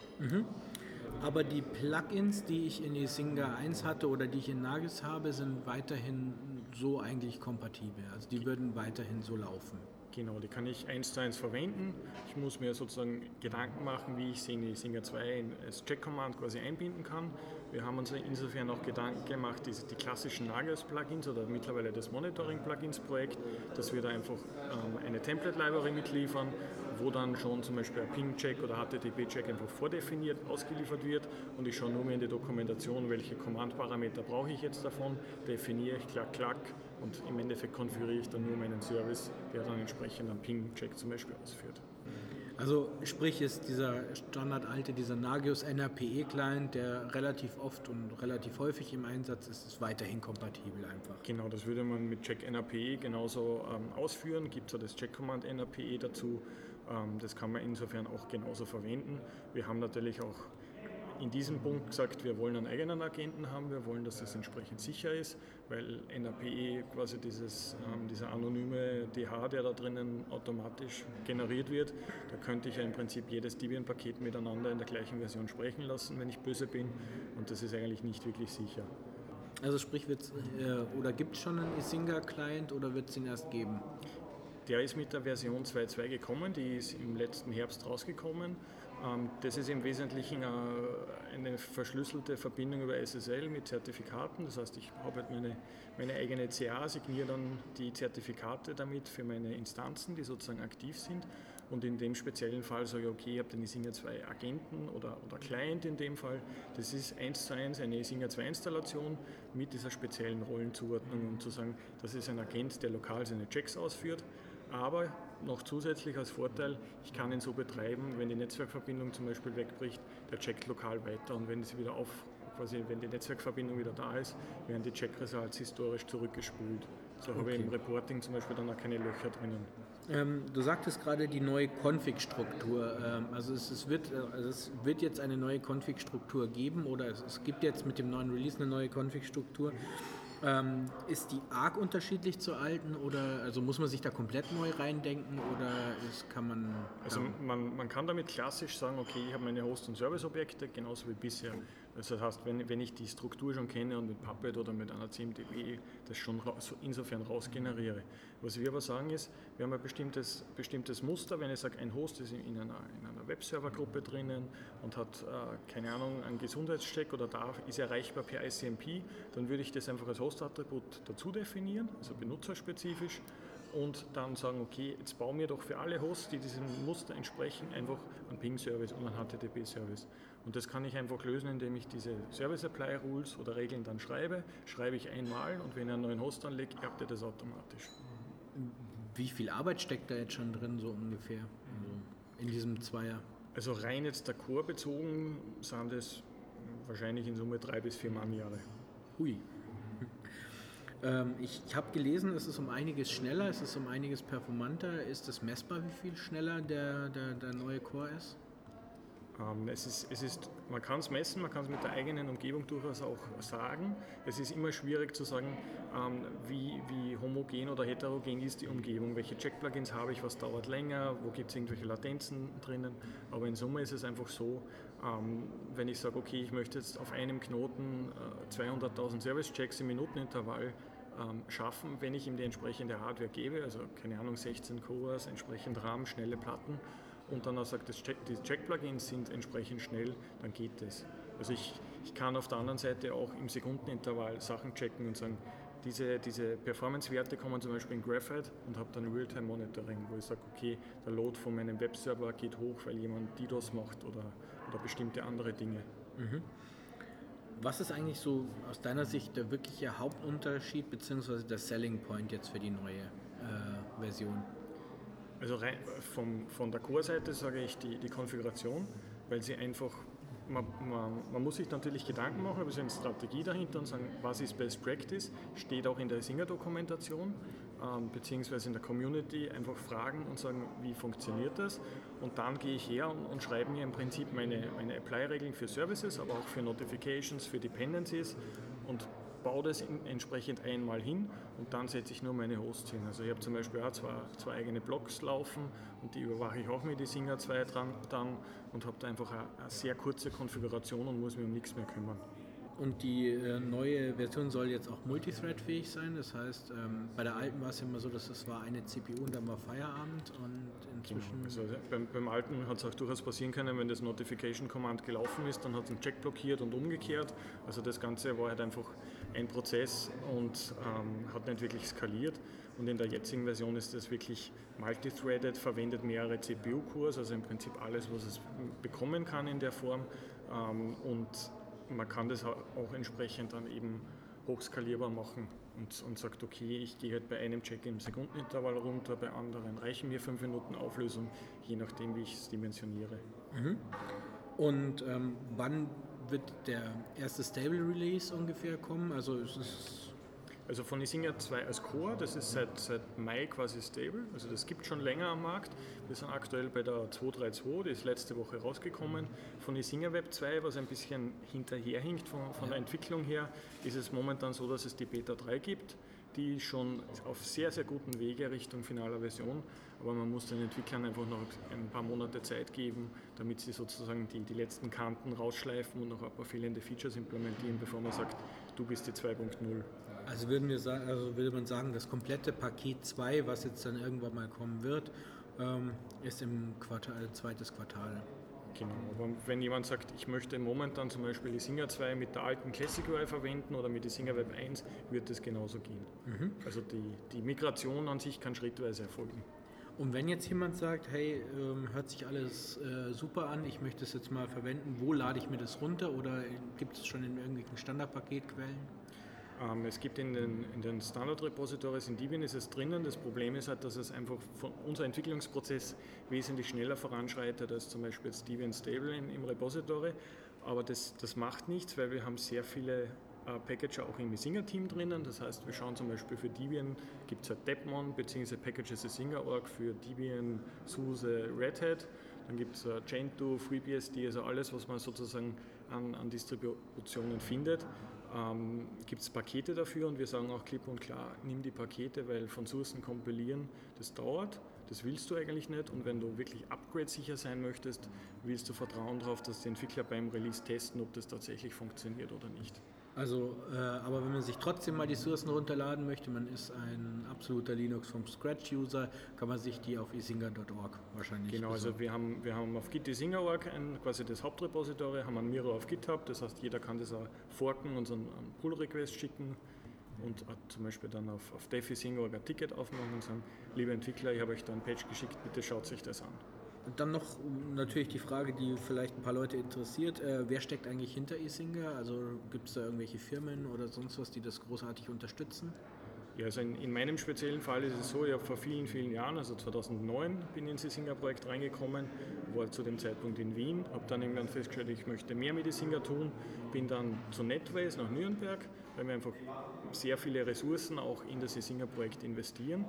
Aber die Plugins, die ich in Isinga 1 hatte oder die ich in Nagios habe, sind weiterhin so eigentlich kompatibel. Also die würden weiterhin so laufen. Genau, die kann ich 1:1 verwenden. Ich muss mir sozusagen Gedanken machen, wie ich sie in Isinga 2 als Check-Command quasi einbinden kann. Wir haben uns insofern auch Gedanken gemacht, die klassischen Nagios-Plugins oder mittlerweile das Monitoring-Plugins-Projekt, dass wir da einfach eine Template-Library mitliefern, wo dann schon zum Beispiel ein Ping-Check oder HTTP-Check einfach vordefiniert ausgeliefert wird und ich schaue nur mehr in die Dokumentation, welche Command-Parameter brauche ich jetzt davon, definiere ich klack und im Endeffekt konfiguriere ich dann nur meinen Service, der dann entsprechend einen Ping-Check zum Beispiel ausführt. Also sprich ist dieser standardalte, dieser Nagios NRPE-Client, der relativ oft und relativ häufig im Einsatz ist, ist weiterhin kompatibel einfach. Genau, das würde man mit Check NRPE genauso ausführen. Gibt es ja das Check-Command NRPE dazu. Das kann man insofern auch genauso verwenden. Wir haben natürlich auch in diesem Punkt gesagt, wir wollen einen eigenen Agenten haben, wir wollen, dass das entsprechend sicher ist, weil NRPE quasi dieser anonyme DH, der da drinnen automatisch generiert wird, da könnte ich ja im Prinzip jedes Debian-Paket miteinander in der gleichen Version sprechen lassen, wenn ich böse bin, und das ist eigentlich nicht wirklich sicher. Also sprich, oder gibt es schon einen Isinga-Client oder wird es ihn erst geben? Der ist mit der Version 2.2 gekommen, die ist im letzten Herbst rausgekommen. Das ist im Wesentlichen eine verschlüsselte Verbindung über SSL mit Zertifikaten. Das heißt, ich habe halt meine eigene CA, signiere dann die Zertifikate damit für meine Instanzen, die sozusagen aktiv sind. Und in dem speziellen Fall sage ich, okay, ich habe den Isinga 2 Agenten oder Client in dem Fall. Das ist 1:1 eine Isinga 2 Installation mit dieser speziellen Rollenzuordnung, um zu sagen, das ist ein Agent, der lokal seine Checks ausführt. Aber noch zusätzlich als Vorteil, ich kann ihn so betreiben, wenn die Netzwerkverbindung zum Beispiel wegbricht, der checkt lokal weiter und wenn wenn die Netzwerkverbindung wieder da ist, werden die Check-Results historisch zurückgespült. So habe ich im Reporting zum Beispiel dann auch keine Löcher drinnen. Du sagtest gerade die neue Config-Struktur. Also es wird jetzt eine neue Config-Struktur geben oder es gibt jetzt mit dem neuen Release eine neue Config-Struktur. Ist die arg unterschiedlich zur alten oder also muss man sich da komplett neu reindenken oder kann man... Also man kann damit klassisch sagen, okay, ich habe meine Host- und Service-Objekte genauso wie bisher. Also das heißt, wenn ich die Struktur schon kenne und mit Puppet oder mit einer CMDB das schon insofern rausgeneriere. Was wir aber sagen ist, wir haben ein bestimmtes Muster, wenn ich sage, ein Host ist in einer Webservergruppe drinnen und hat, keine Ahnung, einen Gesundheitscheck oder ist erreichbar per ICMP, dann würde ich das einfach als Host-Attribut dazu definieren, also benutzerspezifisch, und dann sagen, okay, jetzt bauen wir doch für alle Hosts, die diesem Muster entsprechen, einfach einen Ping-Service und einen HTTP-Service. Und das kann ich einfach lösen, indem ich diese Service-Apply-Rules oder Regeln dann schreibe ich einmal und wenn ihr einen neuen Host anlegt, erbt ihr das automatisch. Wie viel Arbeit steckt da jetzt schon drin, so ungefähr, also in diesem Zweier? Also rein jetzt der Core bezogen sind es wahrscheinlich in Summe 3 bis 4 Mannjahre. Hui. Ich habe gelesen, es ist um einiges schneller, es ist um einiges performanter. Ist es messbar, wie viel schneller der neue Core ist? Man kann es messen, man kann es mit der eigenen Umgebung durchaus auch sagen. Es ist immer schwierig zu sagen, wie homogen oder heterogen ist die Umgebung, welche Check-Plugins habe ich, was dauert länger, wo gibt es irgendwelche Latenzen drinnen. Aber in Summe ist es einfach so, wenn ich sage, okay, ich möchte jetzt auf einem Knoten 200.000 Service-Checks im Minutenintervall schaffen, wenn ich ihm die entsprechende Hardware gebe, also keine Ahnung, 16 Cores, entsprechend RAM, schnelle Platten, und dann auch sagt, die Check-Plugins sind entsprechend schnell, dann geht das. Also ich kann auf der anderen Seite auch im Sekundenintervall Sachen checken und sagen, diese Performance-Werte kommen zum Beispiel in Graphite und habe dann Real-Time-Monitoring, wo ich sage, okay, der Load von meinem Webserver geht hoch, weil jemand DDoS macht oder bestimmte andere Dinge. Mhm. Was ist eigentlich so aus deiner Sicht der wirkliche Hauptunterschied bzw. der Selling Point jetzt für die neue Version? Also von der Core-Seite sage ich die Konfiguration, weil sie einfach, man muss sich natürlich Gedanken machen über so eine Strategie dahinter und sagen, was ist Best Practice, steht auch in der Isinger-Dokumentation, beziehungsweise in der Community einfach fragen und sagen, wie funktioniert das, und dann gehe ich her und schreibe mir im Prinzip meine Apply-Regeln für Services, aber auch für Notifications, für Dependencies und baue das entsprechend einmal hin und dann setze ich nur meine Hosts hin. Also ich habe zum Beispiel auch zwei eigene Blogs laufen und die überwache ich auch mit Isinger 2 dann und habe da einfach eine sehr kurze Konfiguration und muss mich um nichts mehr kümmern. Und die neue Version soll jetzt auch multithread-fähig sein. Das heißt, bei der alten war es immer so, dass es war eine CPU und dann war Feierabend und inzwischen... Genau. Also beim alten hat es auch durchaus passieren können, wenn das Notification-Command gelaufen ist, dann hat es einen Check blockiert und umgekehrt. Also das Ganze war halt einfach ein Prozess und hat nicht wirklich skaliert. Und in der jetzigen Version ist das wirklich multithreaded, verwendet mehrere CPU-Cores, also im Prinzip alles, was es bekommen kann in der Form. Und man kann das auch entsprechend dann eben hochskalierbar machen und sagt, okay, ich gehe halt bei einem Check im Sekundenintervall runter, bei anderen reichen mir 5 Minuten Auflösung, je nachdem, wie ich es dimensioniere. Mhm. Und wann wird der erste Stable Release ungefähr kommen? Also von Isinger 2 als Core, das ist seit Mai quasi stable, also das gibt schon länger am Markt. Wir sind aktuell bei der 2.3.2, die ist letzte Woche rausgekommen. Von Isinger Web 2, was ein bisschen hinterherhinkt von der Entwicklung her, ist es momentan so, dass es die Beta 3 gibt, die schon auf sehr, sehr guten Wege Richtung finaler Version, aber man muss den Entwicklern einfach noch ein paar Monate Zeit geben, damit sie sozusagen die letzten Kanten rausschleifen und noch ein paar fehlende Features implementieren, bevor man sagt, du bist die 2.0. Also würde man sagen, das komplette Paket 2, was jetzt dann irgendwann mal kommen wird, ist im zweites Quartal. Genau, aber wenn jemand sagt, ich möchte momentan zum Beispiel Isinger 2 mit der alten Classic UI verwenden oder mit Isinger Web 1, wird das genauso gehen. Mhm. Also die Migration an sich kann schrittweise erfolgen. Und wenn jetzt jemand sagt, hey, hört sich alles super an, ich möchte es jetzt mal verwenden, wo lade ich mir das runter oder gibt es schon in irgendwelchen Standardpaketquellen? Es gibt in den Standard-Repositories in Debian ist es drinnen. Das Problem ist halt, dass es einfach unser Entwicklungsprozess wesentlich schneller voranschreitet als zum Beispiel jetzt Debian Stable im Repository. Aber das macht nichts, weil wir haben sehr viele Packager auch im Isinger-Team drinnen. Das heißt, wir schauen zum Beispiel für Debian, gibt es halt Depmon bzw. Packages Isinger.org für Debian, SUSE, Red Hat. Dann gibt es Gentoo, FreeBSD, also alles, was man sozusagen an Distributionen findet. Gibt es Pakete dafür und wir sagen auch klipp und klar, nimm die Pakete, weil von Sourcen kompilieren, das dauert, das willst du eigentlich nicht, und wenn du wirklich upgrade-sicher sein möchtest, willst du Vertrauen darauf, dass die Entwickler beim Release testen, ob das tatsächlich funktioniert oder nicht. Also, aber wenn man sich trotzdem mal die Sourcen runterladen möchte, man ist ein absoluter Linux vom Scratch-User, kann man sich die auf isinger.org wahrscheinlich Genau, besorgen. also wir haben auf Git Isinger.org quasi das Hauptrepository, haben ein Miro auf GitHub, das heißt, jeder kann das auch forken und so einen Pull-Request schicken und zum Beispiel dann auf Dev Isinger.org ein Ticket aufmachen und sagen, liebe Entwickler, ich habe euch da ein Patch geschickt, bitte schaut sich das an. Und dann noch natürlich die Frage, die vielleicht ein paar Leute interessiert, wer steckt eigentlich hinter Isinger? Also gibt es da irgendwelche Firmen oder sonst was, die das großartig unterstützen? Ja, also in meinem speziellen Fall ist es so, ich habe vor vielen, vielen Jahren, also 2009, bin ins Isinger-Projekt reingekommen, war zu dem Zeitpunkt in Wien, habe dann irgendwann festgestellt, ich möchte mehr mit Isinger tun, bin dann zu NetWays nach Nürnberg, weil wir einfach sehr viele Ressourcen auch in das Isinger-Projekt investieren.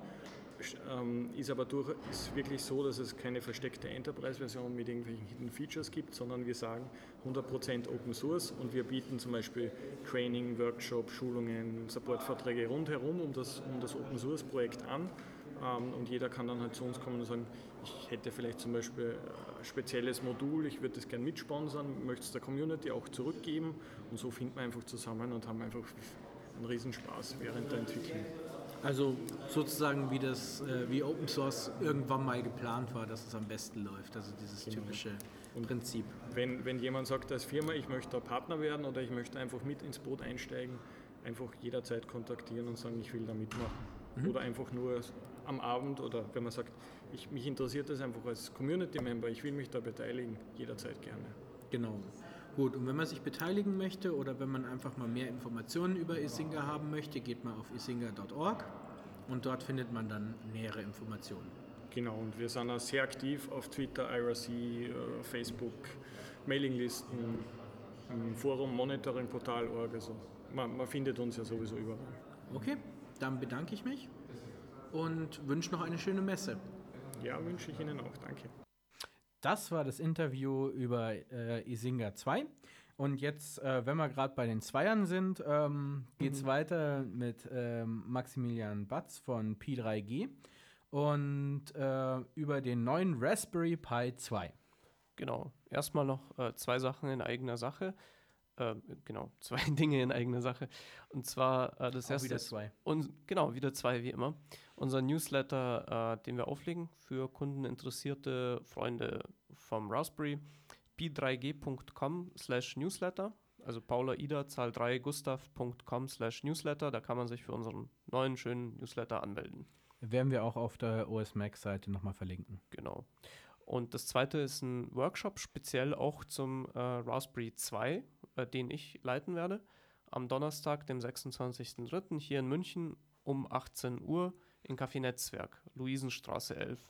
Ist aber ist wirklich so, dass es keine versteckte Enterprise-Version mit irgendwelchen Hidden Features gibt, sondern wir sagen 100% Open Source und wir bieten zum Beispiel Training, Workshop, Schulungen, Supportverträge rundherum um das Open Source Projekt an, und jeder kann dann halt zu uns kommen und sagen, ich hätte vielleicht zum Beispiel ein spezielles Modul, ich würde das gerne mitsponsern, möchte es der Community auch zurückgeben, und so finden wir einfach zusammen und haben einfach einen Riesenspaß während der Entwicklung. Also sozusagen wie Open Source irgendwann mal geplant war, dass es am besten läuft. Also dieses typische Prinzip. Wenn jemand sagt als Firma, ich möchte da Partner werden oder ich möchte einfach mit ins Boot einsteigen, einfach jederzeit kontaktieren und sagen, ich will da mitmachen. Oder einfach nur am Abend oder wenn man sagt, mich interessiert das einfach als Community-Member, ich will mich da beteiligen, jederzeit gerne. Genau. Gut, und wenn man sich beteiligen möchte oder wenn man einfach mal mehr Informationen über Isinga haben möchte, geht man auf isinga.org und dort findet man dann nähere Informationen. Genau, und wir sind auch sehr aktiv auf Twitter, IRC, Facebook, Mailinglisten, im Forum, Monitoring-Portal.org, also man findet uns ja sowieso überall. Okay, dann bedanke ich mich und wünsche noch eine schöne Messe. Ja, wünsche ich Ihnen auch, danke. Das war das Interview über Isinga 2. Und jetzt, wenn wir gerade bei den Zweiern sind, geht es weiter mit Maximilian Batz von Pi3G und über den neuen Raspberry Pi 2. Genau, erstmal noch zwei Sachen in eigener Sache. Zwei Dinge in eigener Sache. Und zwar das erste wieder zwei. Wieder zwei wie immer. Unser Newsletter, den wir auflegen für Kundeninteressierte Freunde vom Raspberry, pi3g.com/newsletter, also Paula Ida Zahl 3 Gustav.com/newsletter, da kann man sich für unseren neuen schönen Newsletter anmelden. Werden wir auch auf der OS Max Seite nochmal verlinken. Genau. Und das zweite ist ein Workshop, speziell auch zum Raspberry 2, den ich leiten werde, am Donnerstag, dem 26.03. hier in München um 18 Uhr im Café Netzwerk, Luisenstraße 11.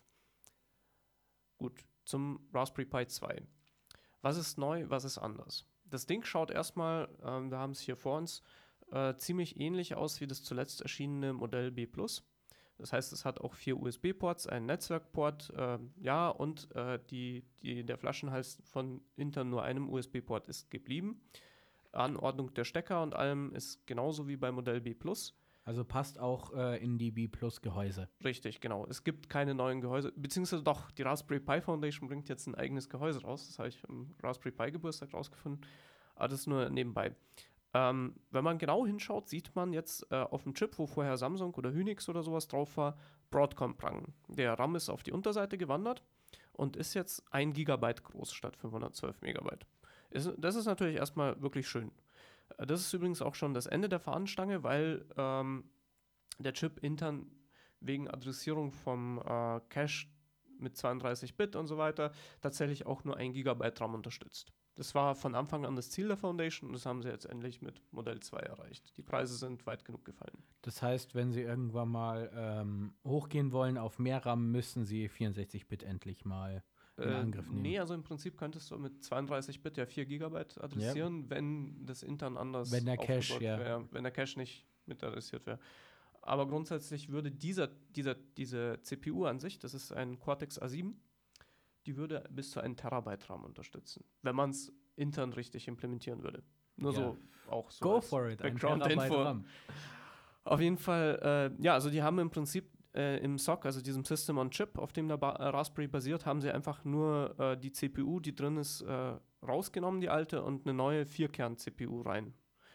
Gut, zum Raspberry Pi 2. Was ist neu, was ist anders? Das Ding schaut erstmal, wir haben es hier vor uns, ziemlich ähnlich aus wie das zuletzt erschienene Modell B+. Das heißt, es hat auch 4 USB-Ports, einen Netzwerkport, und der Flaschenhals von intern nur einem USB-Port ist geblieben. Anordnung der Stecker und allem ist genauso wie bei Modell B+. Also passt auch in die B+-Gehäuse. Richtig, genau. Es gibt keine neuen Gehäuse, beziehungsweise doch, die Raspberry Pi Foundation bringt jetzt ein eigenes Gehäuse raus. Das habe ich am Raspberry Pi Geburtstag rausgefunden. Aber das ist nur nebenbei. Wenn man genau hinschaut, sieht man jetzt auf dem Chip, wo vorher Samsung oder Hynix oder sowas drauf war, Broadcom prangen. Der RAM ist auf die Unterseite gewandert und ist jetzt 1 Gigabyte groß statt 512 Megabyte. Das ist natürlich erstmal wirklich schön. Das ist übrigens auch schon das Ende der Fahnenstange, weil der Chip intern wegen Adressierung vom Cache mit 32-Bit und so weiter tatsächlich auch nur 1 Gigabyte RAM unterstützt. Das war von Anfang an das Ziel der Foundation und das haben sie jetzt endlich mit Modell 2 erreicht. Die Preise sind weit genug gefallen. Das heißt, wenn sie irgendwann mal hochgehen wollen auf mehr RAM, müssen sie 64-Bit endlich mal in Angriff nehmen. Nee, also im Prinzip könntest du mit 32-Bit ja 4 Gigabyte adressieren, wenn das intern anders wenn der Cache, wäre, wenn der Cache nicht mit adressiert wäre. Aber grundsätzlich würde diese CPU an sich, das ist ein Cortex A7, die würde bis zu 1 Terabyte RAM unterstützen, wenn man es intern richtig implementieren würde. Nur so auch so. Go for it, Background-Info. RAM. Auf jeden Fall, also die haben im Prinzip im SoC, also diesem System on Chip, auf dem der Raspberry basiert, haben sie einfach nur die CPU, die drin ist, rausgenommen, die alte, und eine neue 4-Kern-CPU rein,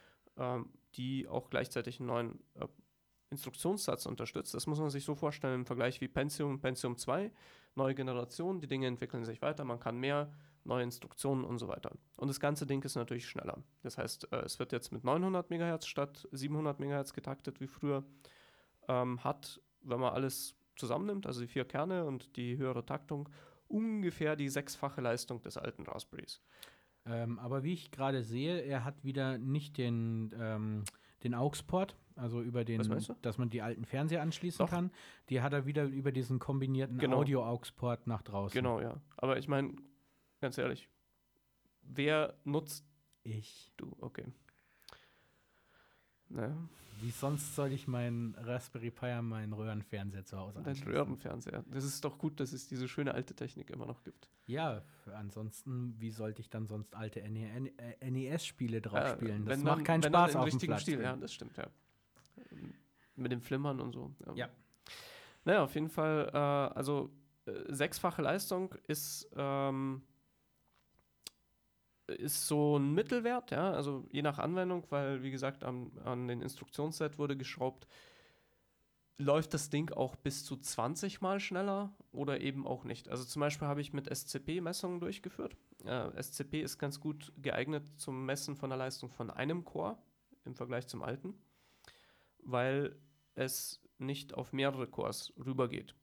die auch gleichzeitig einen neuen Instruktionssatz unterstützt. Das muss man sich so vorstellen im Vergleich wie Pentium 2, neue Generation, die Dinge entwickeln sich weiter, man kann mehr, neue Instruktionen und so weiter. Und das ganze Ding ist natürlich schneller. Das heißt, es wird jetzt mit 900 MHz statt 700 MHz getaktet wie früher, hat, wenn man alles zusammennimmt, also die 4 Kerne und die höhere Taktung, ungefähr die 6-fache Leistung des alten Raspberries. Aber wie ich gerade sehe, er hat wieder nicht den AUX-Port, also über den, dass man die alten Fernseher anschließen kann. Die hat er wieder über diesen kombinierten Audio-AUX-Port nach draußen. Genau, ja. Aber ich meine, ganz ehrlich, wer nutzt? Ich. Du, okay. Naja. Wie sonst soll ich meinen Raspberry Pi an meinen Röhrenfernseher zu Hause anschließen? Dein Röhrenfernseher. Das ist doch gut, dass es diese schöne alte Technik immer noch gibt. Ja, ansonsten, wie sollte ich dann sonst alte NES-Spiele drauf spielen? Das macht keinen Spaß auf dem Platz. Stil. Ja, das stimmt, ja. Mit dem Flimmern und so. Ja. Naja, auf jeden Fall, 6-fache Leistung ist so ein Mittelwert, ja, also je nach Anwendung, weil, wie gesagt, an den Instruktionsset wurde geschraubt. läuft das Ding auch bis zu 20 Mal schneller oder eben auch nicht. Also zum Beispiel habe ich mit SCP Messungen durchgeführt. SCP ist ganz gut geeignet zum Messen von der Leistung von einem Core im Vergleich zum alten, weil es nicht auf mehrere Cores rübergeht.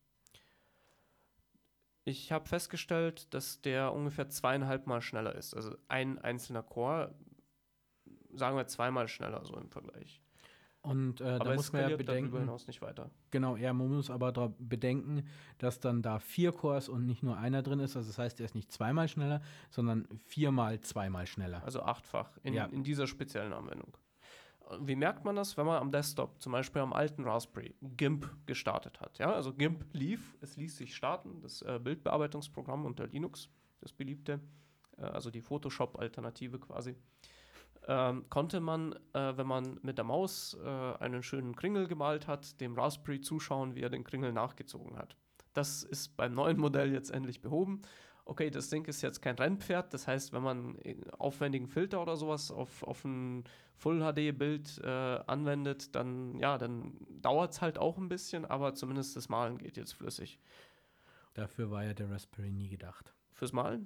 Ich habe festgestellt, dass der ungefähr 2,5 Mal schneller ist. Also ein einzelner Core, sagen wir 2-mal schneller so im Vergleich. Und da muss man ja bedenken, darüber hinaus nicht weiter. Genau, ja, man muss aber bedenken, dass dann da 4 Cores und nicht nur einer drin ist. Also das heißt, er ist nicht 2-mal schneller, sondern 4-mal 2-mal schneller. Also 8-fach in dieser speziellen Anwendung. Wie merkt man das, wenn man am Desktop, zum Beispiel am alten Raspberry, GIMP gestartet hat? Ja, also GIMP lief, es ließ sich starten, das Bildbearbeitungsprogramm unter Linux, das beliebte, also die Photoshop-Alternative quasi. Konnte man, wenn man mit der Maus einen schönen Kringel gemalt hat, dem Raspberry zuschauen, wie er den Kringel nachgezogen hat. Das ist beim neuen Modell jetzt endlich behoben. Okay, das Ding ist jetzt kein Rennpferd, das heißt, wenn man einen aufwendigen Filter oder sowas auf ein Full-HD-Bild anwendet, dann dauert es halt auch ein bisschen, aber zumindest das Malen geht jetzt flüssig. Dafür war ja der Raspberry nie gedacht. Fürs Malen?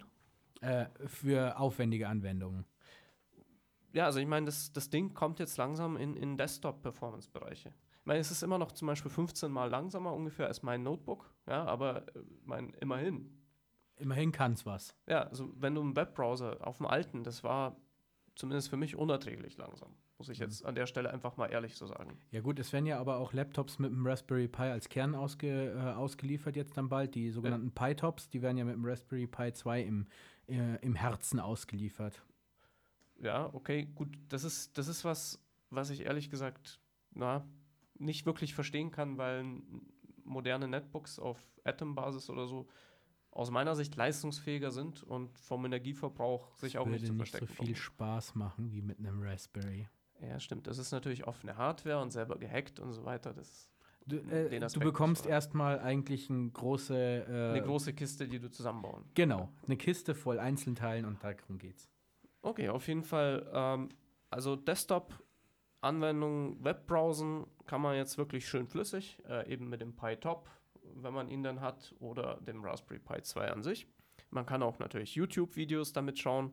Für aufwendige Anwendungen. Ja, also ich meine, das Ding kommt jetzt langsam in Desktop-Performance-Bereiche. Ich meine, es ist immer noch zum Beispiel 15 Mal langsamer ungefähr als mein Notebook, ja, aber immerhin. Immerhin kann es was. Ja, also wenn du im Webbrowser auf dem alten, das war zumindest für mich unerträglich langsam, muss ich jetzt an der Stelle einfach mal ehrlich so sagen. Ja gut, es werden ja aber auch Laptops mit dem Raspberry Pi als Kern ausgeliefert jetzt dann bald, die sogenannten Pi-Tops, die werden ja mit dem Raspberry Pi 2 im Herzen ausgeliefert. Ja, okay, gut, das ist was ich ehrlich gesagt nicht wirklich verstehen kann, weil moderne Netbooks auf Atom-Basis oder so aus meiner Sicht leistungsfähiger sind und vom Energieverbrauch sich auch nicht zu verstecken. Das würde nicht so viel Spaß machen wie mit einem Raspberry. Ja, stimmt. Das ist natürlich offene Hardware und selber gehackt und so weiter. Du bekommst erstmal eigentlich eine große Kiste, die du zusammenbauen. Genau, eine Kiste voll Einzelteilen und darum geht's. Okay, auf jeden Fall. Also Desktop-Anwendungen, Webbrowsen kann man jetzt wirklich schön flüssig, eben mit dem Pi Top, wenn man ihn dann hat, oder dem Raspberry Pi 2 an sich. Man kann auch natürlich YouTube-Videos damit schauen.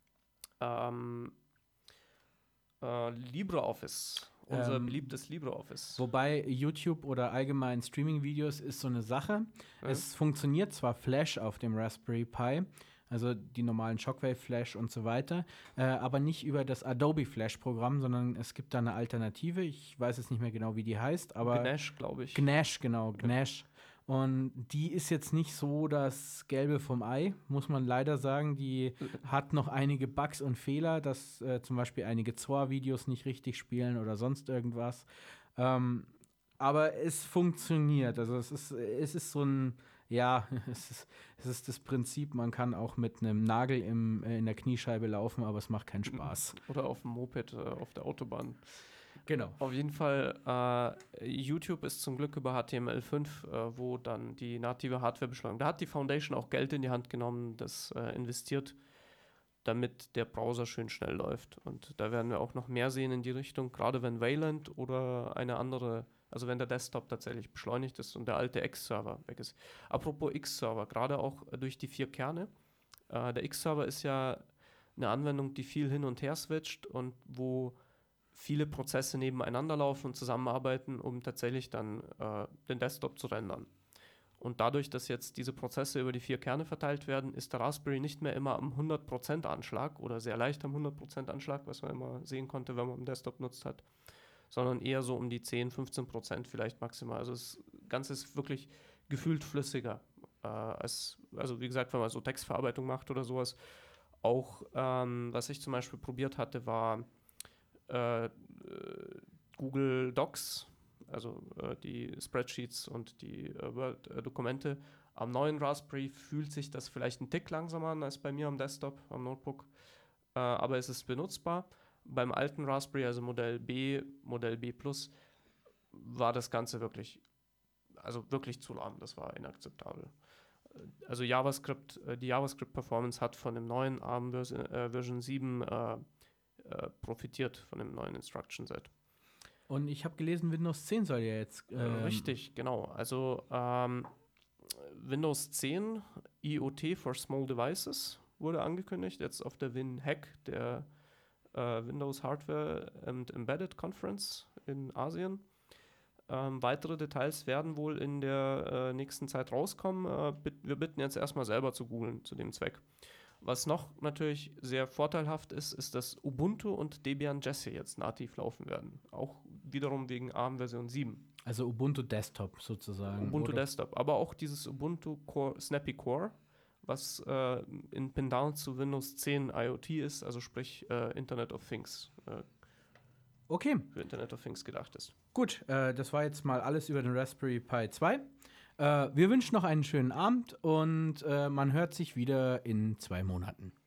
LibreOffice, unser beliebtes LibreOffice. Wobei YouTube oder allgemein Streaming-Videos ist so eine Sache. Es funktioniert zwar Flash auf dem Raspberry Pi, also die normalen Shockwave Flash und so weiter, aber nicht über das Adobe Flash-Programm, sondern es gibt da eine Alternative. Ich weiß jetzt nicht mehr genau, wie die heißt, aber Gnash, glaube ich. Gnash, genau, Gnash. Und die ist jetzt nicht so das Gelbe vom Ei, muss man leider sagen. Die hat noch einige Bugs und Fehler, dass zum Beispiel einige ZOA-Videos nicht richtig spielen oder sonst irgendwas. Aber es funktioniert. Also es ist so ein, ja, es ist das Prinzip, man kann auch mit einem Nagel in der Kniescheibe laufen, aber es macht keinen Spaß. Oder auf dem Moped, auf der Autobahn. Genau. Auf jeden Fall, YouTube ist zum Glück über HTML5, wo dann die native Hardware beschleunigt. Da hat die Foundation auch Geld in die Hand genommen, das investiert, damit der Browser schön schnell läuft. Und da werden wir auch noch mehr sehen in die Richtung, gerade wenn Wayland oder eine andere, also wenn der Desktop tatsächlich beschleunigt ist und der alte X-Server weg ist. Apropos X-Server, gerade auch durch die 4 Kerne. Der X-Server ist ja eine Anwendung, die viel hin und her switcht und wo viele Prozesse nebeneinander laufen und zusammenarbeiten, um tatsächlich dann den Desktop zu rendern. Und dadurch, dass jetzt diese Prozesse über die 4 Kerne verteilt werden, ist der Raspberry nicht mehr immer am 100% Anschlag oder sehr leicht am 100% Anschlag, was man immer sehen konnte, wenn man einen Desktop nutzt hat, sondern eher so um die 10-15% vielleicht maximal. Also das Ganze ist wirklich gefühlt flüssiger. Also wie gesagt, wenn man so Textverarbeitung macht oder sowas. Auch was ich zum Beispiel probiert hatte, war Google Docs, also die Spreadsheets und die Word-Dokumente. Am neuen Raspberry fühlt sich das vielleicht ein Tick langsamer an als bei mir am Desktop, am Notebook, aber es ist benutzbar. Beim alten Raspberry, also Modell B Plus, war das Ganze wirklich zu lahm, das war inakzeptabel. Also die JavaScript-Performance hat von dem neuen ARM Version 7 profitiert von dem neuen Instruction Set. Und ich habe gelesen, Windows 10 soll ja jetzt... Richtig, genau. Also Windows 10 IoT for Small Devices wurde angekündigt, jetzt auf der WinHack, der Windows Hardware and Embedded Conference in Asien. Weitere Details werden wohl in der nächsten Zeit rauskommen. Wir bitten jetzt erstmal selber zu googeln zu dem Zweck. Was noch natürlich sehr vorteilhaft ist, ist, dass Ubuntu und Debian Jessie jetzt nativ laufen werden. Auch wiederum wegen ARM Version 7. Also Ubuntu Desktop sozusagen. Ubuntu Desktop, aber auch dieses Ubuntu Core, Snappy Core, was in Pendant zu Windows 10 IoT ist, also sprich Internet of Things. Okay. Für Internet of Things gedacht ist. Gut, das war jetzt mal alles über den Raspberry Pi 2. Wir wünschen noch einen schönen Abend und man hört sich wieder in 2 Monaten.